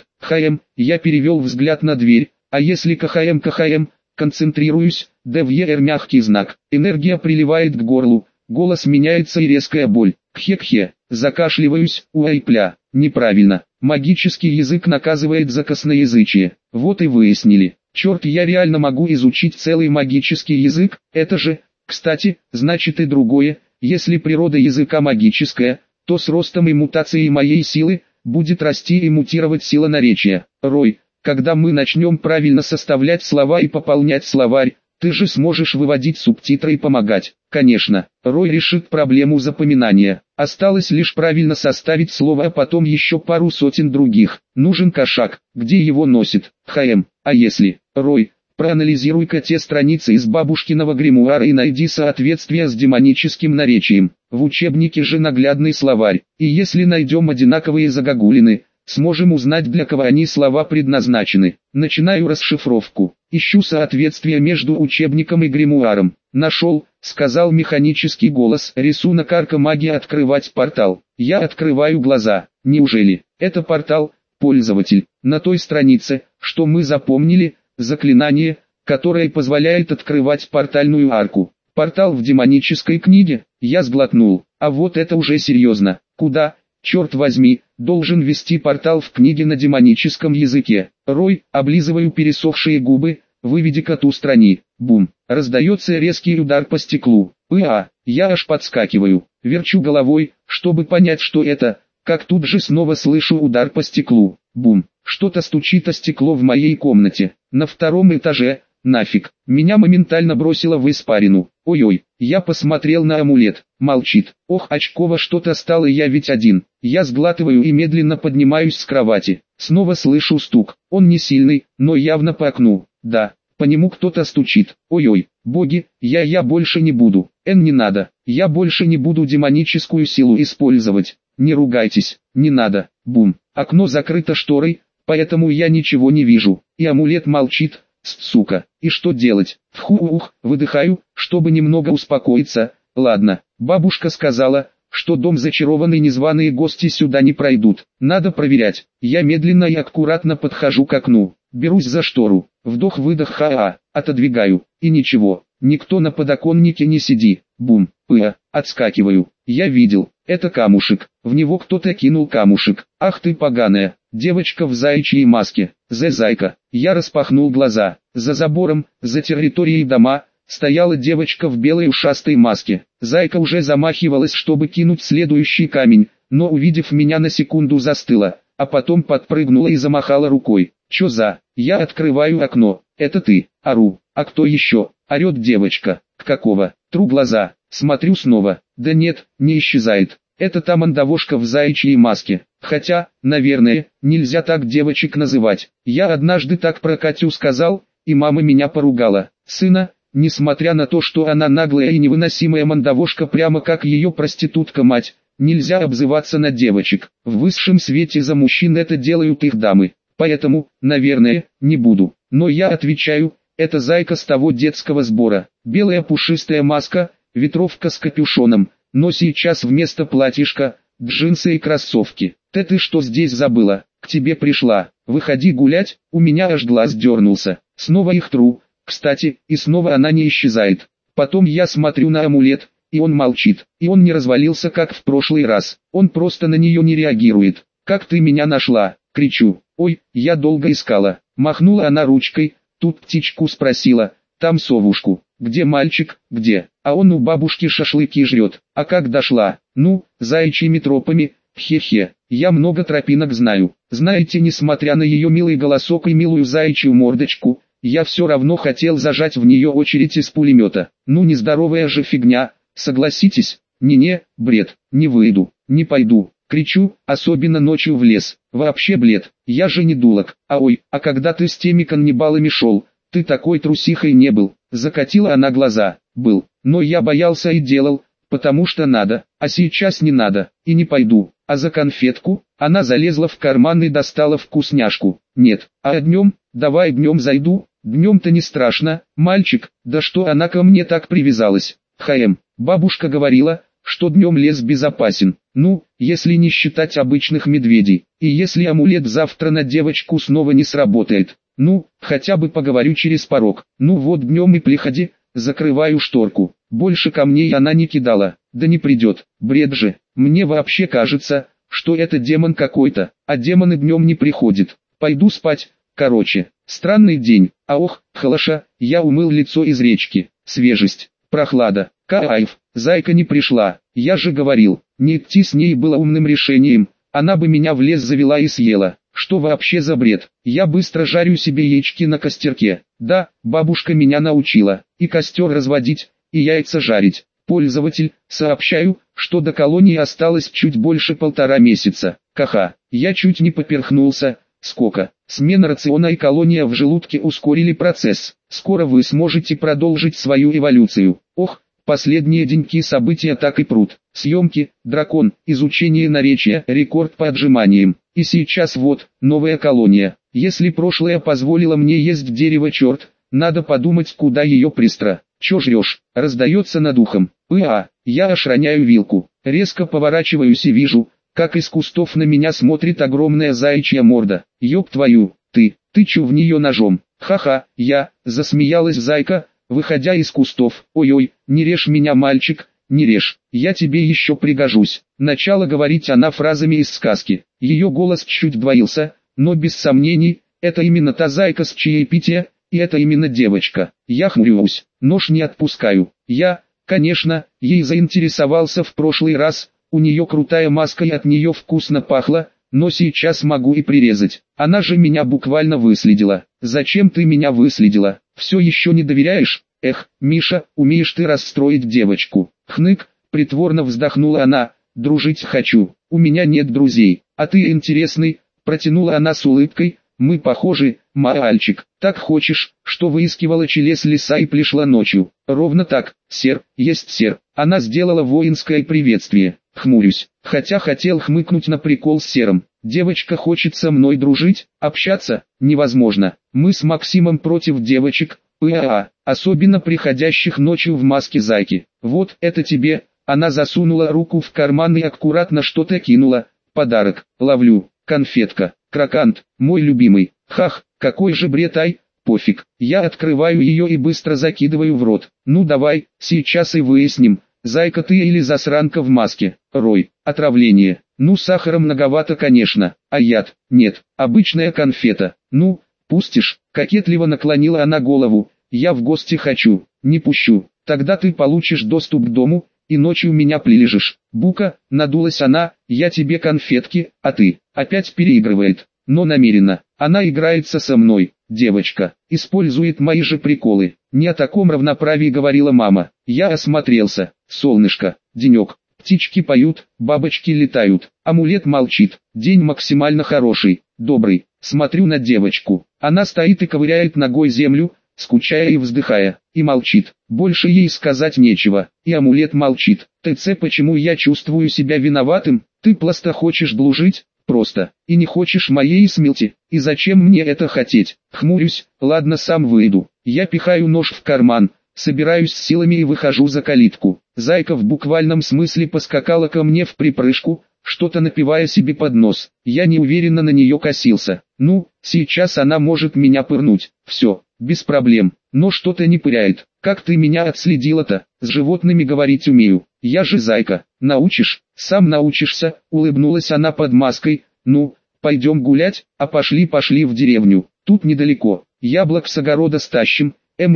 Я перевел взгляд на дверь, а если КХМ, концентрируюсь, ДВР мягкий знак. Энергия приливает к горлу, голос меняется и резкая боль. Кхе-кхе, закашливаюсь, уайпля, неправильно. Магический язык наказывает за косноязычие. Вот и выяснили. Черт, я реально могу изучить целый магический язык, это же, кстати, значит и другое. Если природа языка магическая, то с ростом и мутацией моей силы, будет расти и мутировать сила наречия. Рой, когда мы начнем правильно составлять слова и пополнять словарь, ты же сможешь выводить субтитры и помогать. Конечно, Рой решит проблему запоминания. Осталось лишь правильно составить слово, а потом еще пару сотен других. Нужен кошак, где его носит. А если, Рой, проанализируй-ка те страницы из бабушкиного гримуара и найди соответствие с демоническим наречием. В учебнике же наглядный словарь. И если найдем одинаковые загогулины, сможем узнать, для кого они слова предназначены. Начинаю расшифровку. Ищу соответствие между учебником и гримуаром. Нашел, сказал механический голос. Рисунок арка-магия, открывать портал. Я открываю глаза. Неужели это портал? Пользователь. На той странице, что мы запомнили, заклинание, которое позволяет открывать портальную арку. Портал в демонической книге. Я сглотнул. А вот это уже серьезно. Куда, черт возьми, должен вести портал в книге на демоническом языке? Рой, облизываю пересохшие губы, выведи-ка ту страни. Бум. Раздается резкий удар по стеклу. Я аж подскакиваю. Верчу головой, чтобы понять, что это, как тут же снова слышу удар по стеклу. Бум. Что-то стучит о стекло в моей комнате. На втором этаже. Нафиг. Меня моментально бросило в испарину. Ой-ой. Я посмотрел на амулет. Молчит. Ох, очково что-то стало, я ведь один. Я сглатываю и медленно поднимаюсь с кровати. Снова слышу стук. Он не сильный, но явно по окну. Да, по нему кто-то стучит. Ой-ой. Боги, я больше не буду. Не надо. Я больше не буду демоническую силу использовать. Не ругайтесь. Не надо. Бум. Окно закрыто шторой, поэтому я ничего не вижу. И амулет молчит. Сука, и что делать? Выдыхаю, чтобы немного успокоиться. Ладно, бабушка сказала, что дом зачарованный, незваные гости сюда не пройдут. Надо проверять. Я медленно и аккуратно подхожу к окну, берусь за штору, вдох-выдох, отодвигаю, и ничего, никто на подоконнике не сиди. Бум, отскакиваю. Я видел, это камушек, в него кто-то кинул камушек. Ах ты поганая, девочка в заячьей маске, зайка. Я распахнул глаза. За забором, за территорией дома, стояла девочка в белой ушастой маске. Зайка уже замахивалась, чтобы кинуть следующий камень, но увидев меня на секунду застыла, а потом подпрыгнула и замахала рукой. Чё за? Я открываю окно. Это ты, ору. А кто еще? Орет девочка. Какого? Тру глаза. Смотрю снова. Да нет, не исчезает. Это та мандавошка в заячьей маске. Хотя, наверное, нельзя так девочек называть. Я однажды так про Катю сказал, и мама меня поругала. Сына, несмотря на то, что она наглая и невыносимая мандавошка, прямо как ее проститутка-мать, нельзя обзываться на девочек. В высшем свете за мужчин это делают их дамы. Поэтому, наверное, не буду. Но я отвечаю, это зайка с того детского сбора. Белая пушистая маска, ветровка с капюшоном, но сейчас вместо платьишка, джинсы и кроссовки. Ты что здесь забыла? К тебе пришла. Выходи гулять, у меня аж глаз дернулся. Снова их тру. Кстати, и снова она не исчезает. Потом я смотрю на амулет, и он молчит. И он не развалился, как в прошлый раз. Он просто на нее не реагирует. Как ты меня нашла? кричу. Ой, я долго искала. Махнула она ручкой, тут птичку спросила, там совушку. Где мальчик, где? А он у бабушки шашлыки жрет. А как дошла? Ну, заячьими тропами, хе-хе. Я много тропинок знаю. Знаете, несмотря на ее милый голосок и милую заячью мордочку, я все равно хотел зажать в нее очередь из пулемета. Ну нездоровая же фигня, согласитесь? Не-не, бред, не выйду, не пойду. Кричу, особенно ночью в лес. Вообще блед, я же не дулок. А ой, а когда ты с теми каннибалами шел, ты такой трусихой не был. Закатила она глаза. Был, но я боялся и делал, потому что надо, а сейчас не надо, и не пойду. А за конфетку, она залезла в карман и достала вкусняшку. Нет, а днем, давай днем зайду, днем-то не страшно, мальчик, да что она ко мне так привязалась. Бабушка говорила, что днем лес безопасен, ну, если не считать обычных медведей, и если амулет завтра на девочку снова не сработает, ну, хотя бы поговорю через порог, ну вот днем и приходи, закрываю шторку, больше камней она не кидала, да не придет, бред же, мне вообще кажется, что это демон какой-то, а демоны днем не приходят, пойду спать, короче, странный день, а ох, халаша, я умыл лицо из речки, свежесть, прохлада, кайф, зайка не пришла, я же говорил, не идти с ней было умным решением, она бы меня в лес завела и съела. Что вообще за бред? Я быстро жарю себе яички на костерке. Да, бабушка меня научила и костер разводить, и яйца жарить. Пользователь, сообщаю, что до колонии осталось чуть больше 1,5 месяца. Ха-ха, я чуть не поперхнулся. Сколько? Смена рациона и колония в желудке ускорили процесс. Скоро вы сможете продолжить свою эволюцию. Ох, последние деньки события так и прут. Съемки, дракон, изучение наречия, рекорд по отжиманиям. И сейчас вот, новая колония. Если прошлое позволило мне есть дерево черт, надо подумать, куда ее пристро. Чё жрешь? Раздается над ухом. Я аж роняю вилку. Резко поворачиваюсь и вижу, как из кустов на меня смотрит огромная заячья морда. Ёб твою, ты чё в нее ножом? Ха-ха, засмеялась зайка, выходя из кустов. Ой-ой, не режь меня, мальчик, не режь, я тебе еще пригожусь. Начала говорить она фразами из сказки. Ее голос чуть двоился, но без сомнений, это именно та зайка с чаепития, и это именно девочка. Я хмурюсь, нож не отпускаю. Я, конечно, ей заинтересовался в прошлый раз, у нее крутая маска и от нее вкусно пахло, но сейчас могу и прирезать. Она же меня буквально выследила. Зачем ты меня выследила? Все еще не доверяешь? Эх, Миша, умеешь ты расстроить девочку. Хнык, притворно вздохнула она, дружить хочу. У меня нет друзей, а ты интересный, протянула она с улыбкой. Мы похожи, мальчик. Так хочешь, что выискивала челес леса и пришла ночью. Ровно так, сэр, есть сэр. Она сделала воинское приветствие. Хмурюсь, хотя хотел хмыкнуть на прикол с серым. Девочка хочет со мной дружить, общаться, невозможно. Мы с Максимом против девочек, особенно приходящих ночью в маске зайки. Вот это тебе, она засунула руку в карман и аккуратно что-то кинула. Подарок, ловлю, конфетка, крокант, мой любимый. Хах, какой же бред, пофиг. Я открываю ее и быстро закидываю в рот. Ну давай, сейчас и выясним. Зайка ты или засранка в маске? Рой, отравление. Ну сахара многовато, конечно, а яд? Нет, обычная конфета. Ну, пустишь? Кокетливо наклонила она голову. Я в гости хочу, не пущу. Тогда ты получишь доступ к дому, и ночью меня прилежишь. Бука, надулась она, я тебе конфетки, а ты, опять переигрывает, но намеренно. Она играется со мной, девочка, использует мои же приколы. Не о таком равноправии говорила мама. Я осмотрелся, солнышко, денек, птички поют, бабочки летают, амулет молчит, день максимально хороший, добрый. Смотрю на девочку, она стоит и ковыряет ногой землю, скучая и вздыхая, и молчит. Больше ей сказать нечего, и амулет молчит. ТЦ, почему я чувствую себя виноватым? Ты просто хочешь дружить? Просто, и не хочешь моей смелти, и зачем мне это хотеть? Хмурюсь, ладно, сам выйду. Я пихаю нож в карман, собираюсь с силами и выхожу за калитку. Зайка в буквальном смысле поскакала ко мне в припрыжку, что-то напевая себе под нос. Я неуверенно на нее косился. Ну, сейчас она может меня пырнуть. Все, без проблем, но что-то не пыряет. Как ты меня отследила-то? С животными говорить умею. Я же зайка. Научишь? Сам научишься, улыбнулась она под маской. Ну, Пойдем гулять, а пошли в деревню, тут недалеко, яблок с огорода стащим,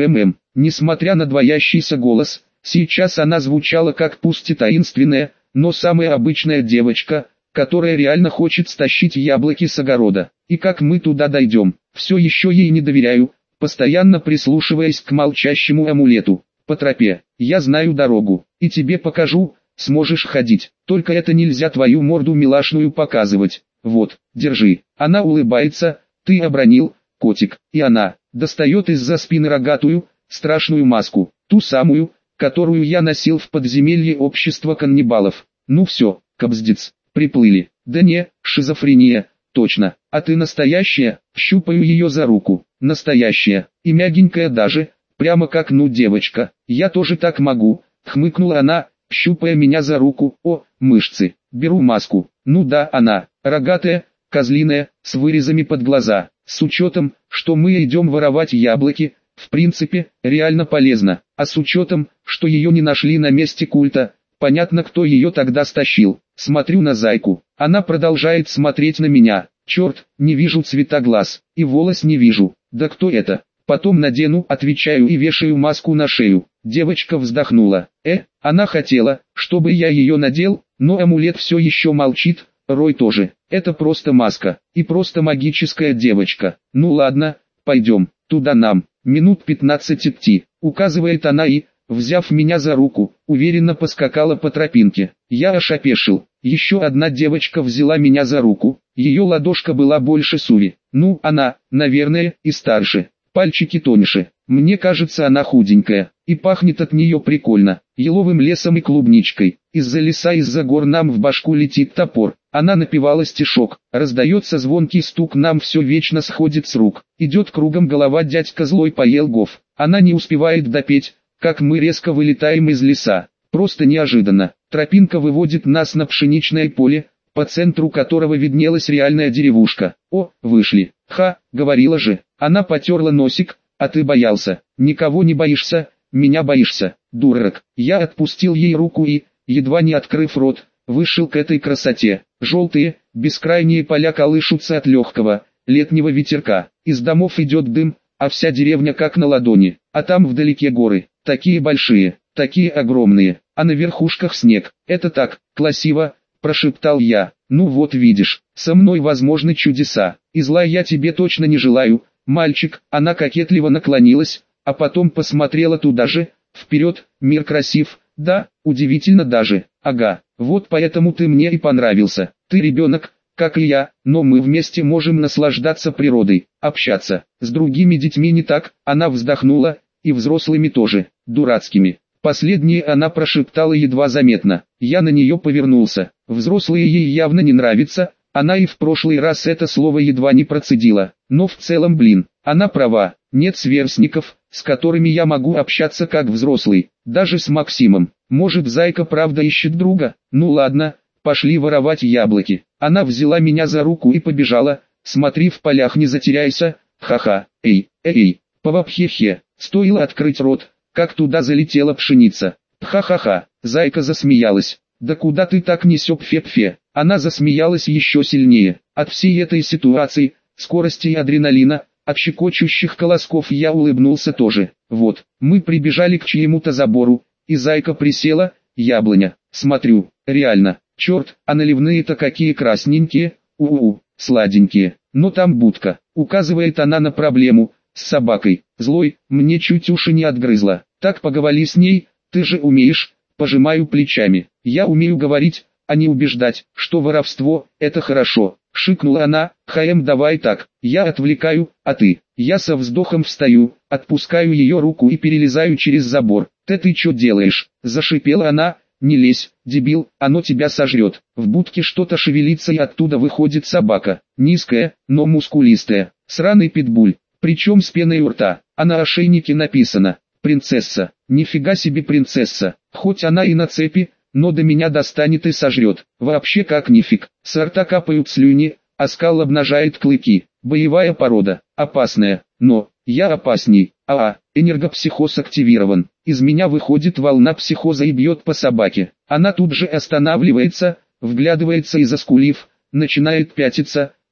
Несмотря на двоящийся голос, сейчас она звучала как пусть и таинственная, но самая обычная девочка, которая реально хочет стащить яблоки с огорода. И как мы туда дойдем, все еще ей не доверяю, постоянно прислушиваясь к молчащему амулету. По тропе, я знаю дорогу, и тебе покажу, сможешь ходить, только это нельзя твою морду милашную показывать. Вот, держи. Она улыбается, ты обронил, котик, и она достает из-за спины рогатую, страшную маску, ту самую, которую я носил в подземелье общества каннибалов. Ну все, кобздец, приплыли. Да не, шизофрения, точно. А ты настоящая? Щупаю ее за руку. Настоящая, и мягенькая даже, прямо как девочка. Я тоже так могу, хмыкнула она, щупая меня за руку. О, мышцы, беру маску. Ну да, она, рогатая, козлиная, с вырезами под глаза. С учетом, что мы идем воровать яблоки, в принципе, реально полезно. А с учетом, что ее не нашли на месте культа, понятно, кто ее тогда стащил. Смотрю на зайку, она продолжает смотреть на меня. Черт, не вижу цвета глаз, и волос не вижу. Да кто это? Потом надену, отвечаю и вешаю маску на шею. Девочка вздохнула. Она хотела, чтобы я ее надел, но амулет все еще молчит. Рой тоже. Это просто маска, и просто магическая девочка. Ну ладно, пойдем, туда нам, минут 15 идти, указывает она и, взяв меня за руку, уверенно поскакала по тропинке. Я аж опешил. Еще одна девочка взяла меня за руку, ее ладошка была больше Суви. Ну, она, наверное, и старше, пальчики тоньше. Мне кажется, она худенькая, и пахнет от нее прикольно, еловым лесом и клубничкой. Из-за леса, из-за гор нам в башку летит топор. Она напевала стишок, раздается звонкий стук, нам все вечно сходит с рук. Идет кругом голова, дядька злой поел гов. Она не успевает допеть, как мы резко вылетаем из леса. Просто неожиданно. Тропинка выводит нас на пшеничное поле, по центру которого виднелась реальная деревушка. О, вышли. Ха, говорила же. Она потерла носик. А ты боялся. Никого не боишься, меня боишься, дурак. Я отпустил ей руку и, едва не открыв рот, вышел к этой красоте. Желтые, бескрайние поля колышутся от легкого, летнего ветерка. Из домов идет дым, а вся деревня как на ладони. А там вдалеке горы, такие большие, такие огромные, а на верхушках снег. Это так, красиво, прошептал я. Ну вот видишь, со мной возможны чудеса, и зла я тебе точно не желаю. Мальчик, она кокетливо наклонилась, а потом посмотрела туда же, вперед, мир красив, да, удивительно даже, ага, вот поэтому ты мне и понравился, ты ребенок, как и я, но мы вместе можем наслаждаться природой, общаться, с другими детьми не так, она вздохнула, и взрослыми тоже, дурацкими. Последнее она прошептала едва заметно, я на нее повернулся, взрослые ей явно не нравятся. Она и в прошлый раз это слово едва не процедила, но в целом, она права, нет сверстников, с которыми я могу общаться как взрослый, даже с Максимом. Может, зайка правда ищет друга? Ну ладно, пошли воровать яблоки. Она взяла меня за руку и побежала, смотри в полях не затеряйся, ха-ха, повапхе-хе, стоило открыть рот, как туда залетела пшеница. Ха-ха-ха, зайка засмеялась. Да куда ты так несёт, фе-фе? Она засмеялась еще сильнее. От всей этой ситуации, скорости и адреналина, от щекочущих колосков я улыбнулся тоже. Вот, мы прибежали к чьему-то забору, и зайка присела, яблоня. Смотрю, реально, черт, а наливные-то какие красненькие, сладенькие. Но там будка, указывает она на проблему, с собакой. Злой, мне чуть уши не отгрызла. Так поговори с ней, ты же умеешь. Пожимаю плечами. Я умею говорить, а не убеждать, что воровство – это хорошо. Шикнула она, давай так, я отвлекаю, а ты. Я со вздохом встаю, отпускаю ее руку и перелезаю через забор. Ты что делаешь? Зашипела она, не лезь, дебил, оно тебя сожрет. В будке что-то шевелится и оттуда выходит собака. Низкая, но мускулистая. Сраный питбуль, причем с пеной у рта, а на ошейнике написано «Принцесса». Нифига себе принцесса, хоть она и на цепи, но до меня достанет и сожрет. Вообще как нифиг, с рта капают слюни, а скал обнажает клыки. Боевая порода, опасная, но, я опасней. Энергопсихоз активирован. Из меня выходит волна психоза и бьет по собаке. Она тут же останавливается, вглядывается и заскулив, начинает пятиться,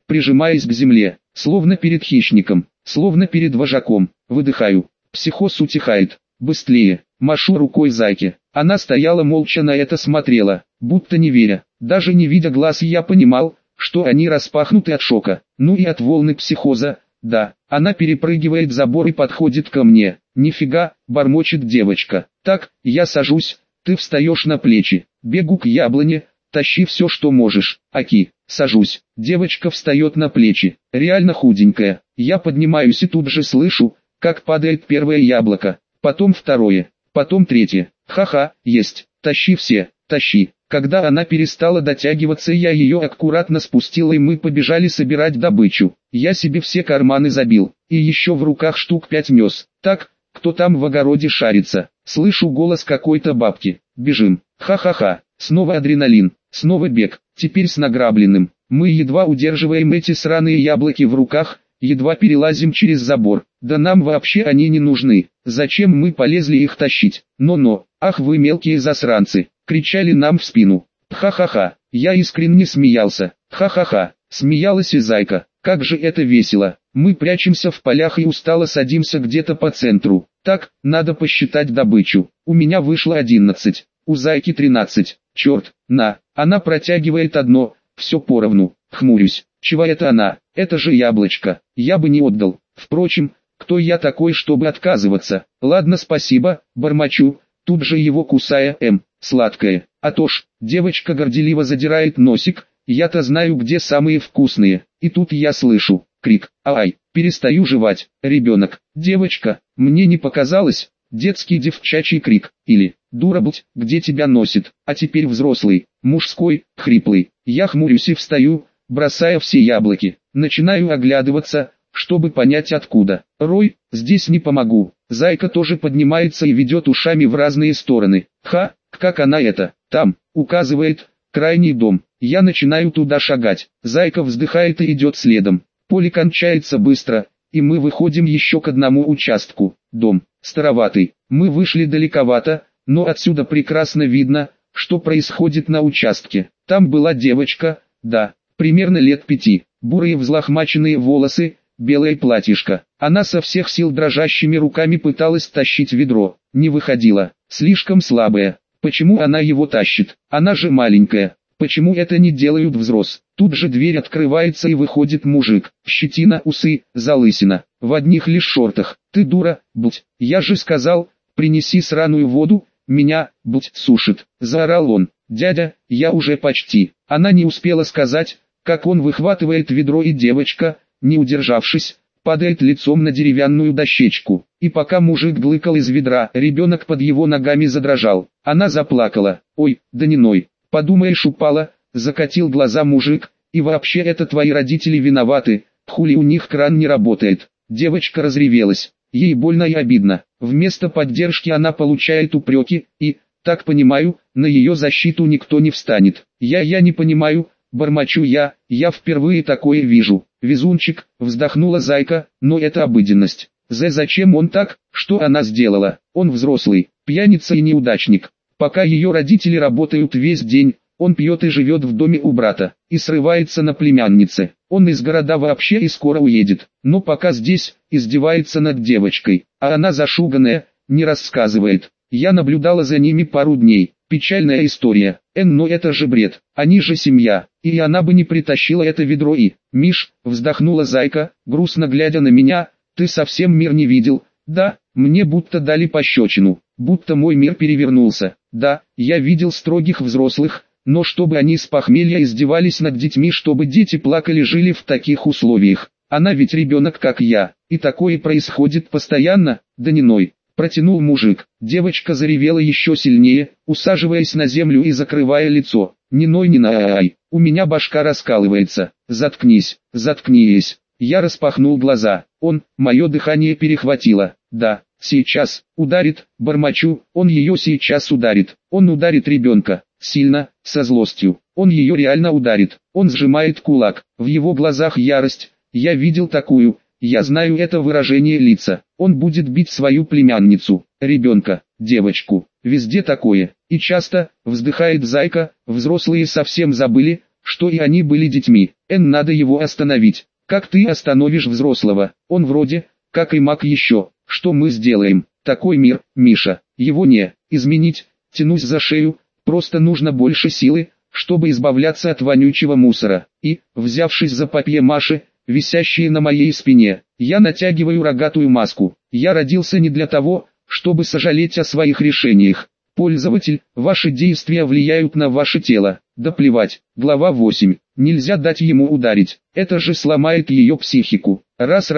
прижимаясь к земле, словно перед хищником, словно перед вожаком. Выдыхаю. Психоз утихает. Быстрее. Машу рукой зайке. Она стояла молча на это смотрела, будто не веря. Даже не видя глаз, я понимал, что они распахнуты от шока, ну и от волны психоза. Да, она перепрыгивает забор и подходит ко мне. Нифига, бормочет девочка. Так, я сажусь, ты встаешь на плечи. Бегу к яблоне, тащи все, что можешь. Аки, сажусь. Девочка встает на плечи. Реально худенькая. Я поднимаюсь и тут же слышу, как падает первое яблоко, потом второе, потом третье. Ха-ха, есть. Тащи все, тащи. Когда она перестала дотягиваться, я ее аккуратно спустила, и мы побежали собирать добычу. Я себе все карманы забил, и еще в руках штук 5 нес. Так, кто там в огороде шарится? Слышу голос какой-то бабки. Бежим. Ха-ха-ха. Снова адреналин, снова бег, теперь с награбленным. Мы едва удерживаем эти сраные яблоки в руках, едва перелазим через забор. Да нам вообще они не нужны. Зачем мы полезли их тащить? Но-но, ах вы мелкие засранцы, кричали нам в спину. Ха-ха-ха, я искренне смеялся. Ха-ха-ха, смеялась и зайка. Как же это весело. Мы прячемся в полях и устало садимся где-то по центру. Так, надо посчитать добычу. У меня вышло 11, у зайки 13. Черт, на, она протягивает одно, все поровну. Хмурюсь. Чего это она? Это же яблочко. Я бы не отдал. Впрочем, кто я такой, чтобы отказываться? Ладно, спасибо, бормочу, тут же его кусая. Сладкое. А то ж, девочка горделиво задирает носик, я-то знаю, где самые вкусные. И тут я слышу крик. Ай, перестаю жевать. Ребенок, девочка, мне не показалось. Детский девчачий крик. Или, дура будь, где тебя носит. А теперь взрослый, мужской, хриплый. Я хмурюсь и встаю, бросая все яблоки. Начинаю оглядываться, чтобы понять откуда. Рой, здесь не помогу. Зайка тоже поднимается и ведет ушами в разные стороны. Ха, как она это, там, указывает, крайний дом. Я начинаю туда шагать. Зайка вздыхает и идет следом. Поле кончается быстро, и мы выходим еще к одному участку. Дом, староватый. Мы вышли далековато, но отсюда прекрасно видно, что происходит на участке. Там была девочка, да, примерно лет 5, бурые взлохмаченные волосы, белое платьишко. Она со всех сил дрожащими руками пыталась тащить ведро. Не выходила, слишком слабая. Почему она его тащит? Она же маленькая. Почему это не делают взрослые? Тут же дверь открывается и выходит мужик. Щетина, усы, залысина. В одних лишь шортах. Ты дура, будь. Я же сказал, принеси сраную воду, меня, будь, сушит. Заорал он. Дядя, я уже почти. Она не успела сказать, как он выхватывает ведро, и девочка, не удержавшись, падает лицом на деревянную дощечку. И пока мужик глыкал из ведра, ребенок под его ногами задрожал. Она заплакала. Ой, да не ной. Подумаешь, упала, закатил глаза мужик, и вообще это твои родители виноваты, хули у них кран не работает. Девочка разревелась, ей больно и обидно. Вместо поддержки она получает упреки, и, так понимаю, на ее защиту никто не встанет. Я не понимаю, бормочу я впервые такое вижу. Везунчик, вздохнула зайка, но это обыденность. Зачем он так, что она сделала? Он взрослый, пьяница и неудачник. Пока ее родители работают весь день, он пьет и живет в доме у брата, и срывается на племяннице. Он из города вообще и скоро уедет, но пока здесь, издевается над девочкой, а она зашуганная, не рассказывает. Я наблюдала за ними пару дней, печальная история. Но это же бред, они же семья, и она бы не притащила это ведро и... Миш, вздохнула зайка, грустно глядя на меня, ты совсем мир не видел, да, мне будто дали пощечину, будто мой мир перевернулся. Да, я видел строгих взрослых, но чтобы они с похмелья издевались над детьми, чтобы дети плакали, жили в таких условиях. Она ведь ребенок, как я, и такое происходит постоянно, да не ной. Протянул мужик. Девочка заревела еще сильнее, усаживаясь на землю и закрывая лицо. Не ной, не ай, у меня башка раскалывается. Заткнись, заткнись. Я распахнул глаза. Мое дыхание перехватило. Да, сейчас, ударит, бормочу, он ее сейчас ударит. Он ударит ребенка, сильно, со злостью. Он ее реально ударит. Он сжимает кулак, в его глазах ярость. Я видел такую, я знаю это выражение лица. Он будет бить свою племянницу, ребенка, девочку. Везде такое. И часто, вздыхает зайка, взрослые совсем забыли, что и они были детьми. Надо его остановить. Как ты остановишь взрослого? Он вроде, как и маг еще. Что мы сделаем? Такой мир, Миша. Его не изменить. Тянусь за шею. Просто нужно больше силы, чтобы избавляться от вонючего мусора. И, взявшись за папье-маше, висящие на моей спине, я натягиваю рогатую маску. Я родился не для того, чтобы сожалеть о своих решениях. Пользователь, ваши действия влияют на ваше тело. Да плевать. Глава 8. Нельзя дать ему ударить. Это же сломает ее психику. Раз.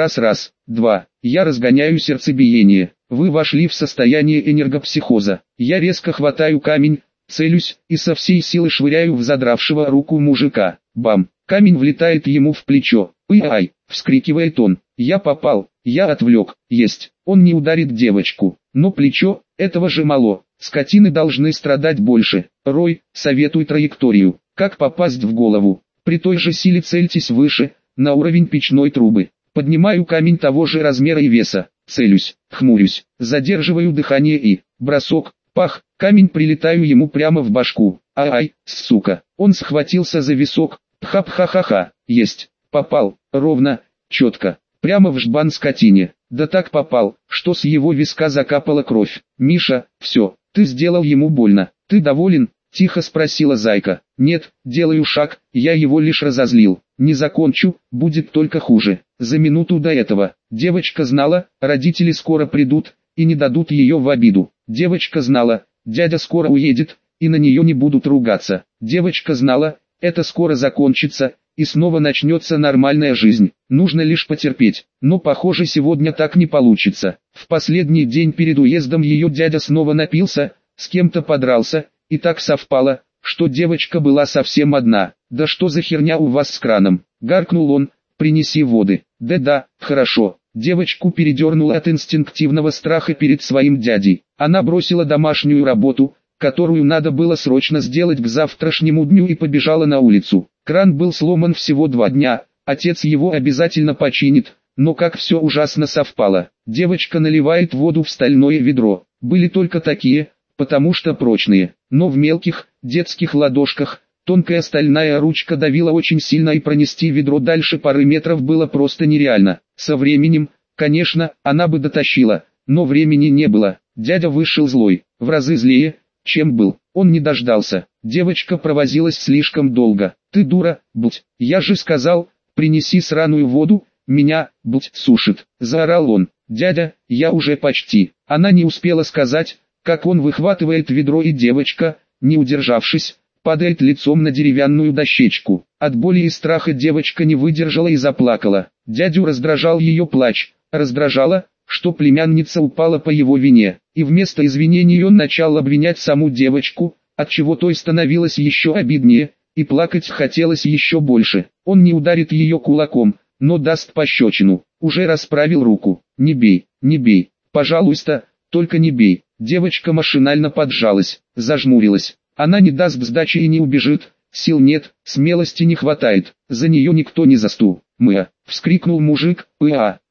2. Я разгоняю сердцебиение. Вы вошли в состояние энергопсихоза. Я резко хватаю камень, целюсь и со всей силы швыряю в задравшего руку мужика. Бам! Камень влетает ему в плечо. «Ай!» — вскрикивает он. «Я попал, я отвлек, есть». Он не ударит девочку, но плечо, этого же мало. Скотины должны страдать больше. Рой, советуй траекторию. Как попасть в голову? При той же силе цельтесь выше, на уровень печной трубы. Поднимаю камень того же размера и веса. Целюсь, хмурюсь, задерживаю дыхание и... бросок, пах, камень прилетаю ему прямо в башку. Ай, сука. Он схватился за висок. Хап-ха-ха-ха. Есть. Попал. Ровно. Четко. Прямо в жбан скотине. Да так попал, что с его виска закапала кровь. «Миша, все, ты сделал ему больно. Ты доволен?» — тихо спросила Зайка. «Нет, делаю шаг, я его лишь разозлил. Не закончу, будет только хуже». За минуту до этого, девочка знала, родители скоро придут, и не дадут ее в обиду. Девочка знала, дядя скоро уедет, и на нее не будут ругаться. Девочка знала, это скоро закончится, и снова начнется нормальная жизнь. Нужно лишь потерпеть. Но похоже, сегодня так не получится. В последний день перед уездом ее дядя снова напился, с кем-то подрался, и так совпало, что девочка была совсем одна. «Да что за херня у вас с краном?» — гаркнул он. «Принеси воды». «Да, хорошо». Девочку передернуло от инстинктивного страха перед своим дядей. Она бросила домашнюю работу, которую надо было срочно сделать к завтрашнему дню, и побежала на улицу. Кран был сломан всего 2 дня, отец его обязательно починит, но как все ужасно совпало. Девочка наливает воду в стальное ведро. Были только такие, потому что прочные, но в мелких, детских ладошках, тонкая стальная ручка давила очень сильно, и пронести ведро дальше пары метров было просто нереально. Со временем, конечно, она бы дотащила, но времени не было. Дядя вышел злой, в разы злее, чем был. Он не дождался. Девочка провозилась слишком долго. «Ты дура, блядь, я же сказал, принеси сраную воду, меня, блядь, сушит», — заорал он. «Дядя, я уже почти». Она не успела сказать, как он выхватывает ведро, и девочка, не удержавшись, падает лицом на деревянную дощечку. От боли и страха девочка не выдержала и заплакала. Дядю раздражал ее плач, раздражало, что племянница упала по его вине, и вместо извинений он начал обвинять саму девочку, отчего той становилось еще обиднее, и плакать хотелось еще больше. Он не ударит ее кулаком, но даст пощечину. Уже расправил руку. «Не бей, пожалуйста, только не бей». Девочка машинально поджалась, зажмурилась. Она не даст сдачи и не убежит, сил нет, смелости не хватает, за нее никто не засту. «Мыа!» — вскрикнул мужик.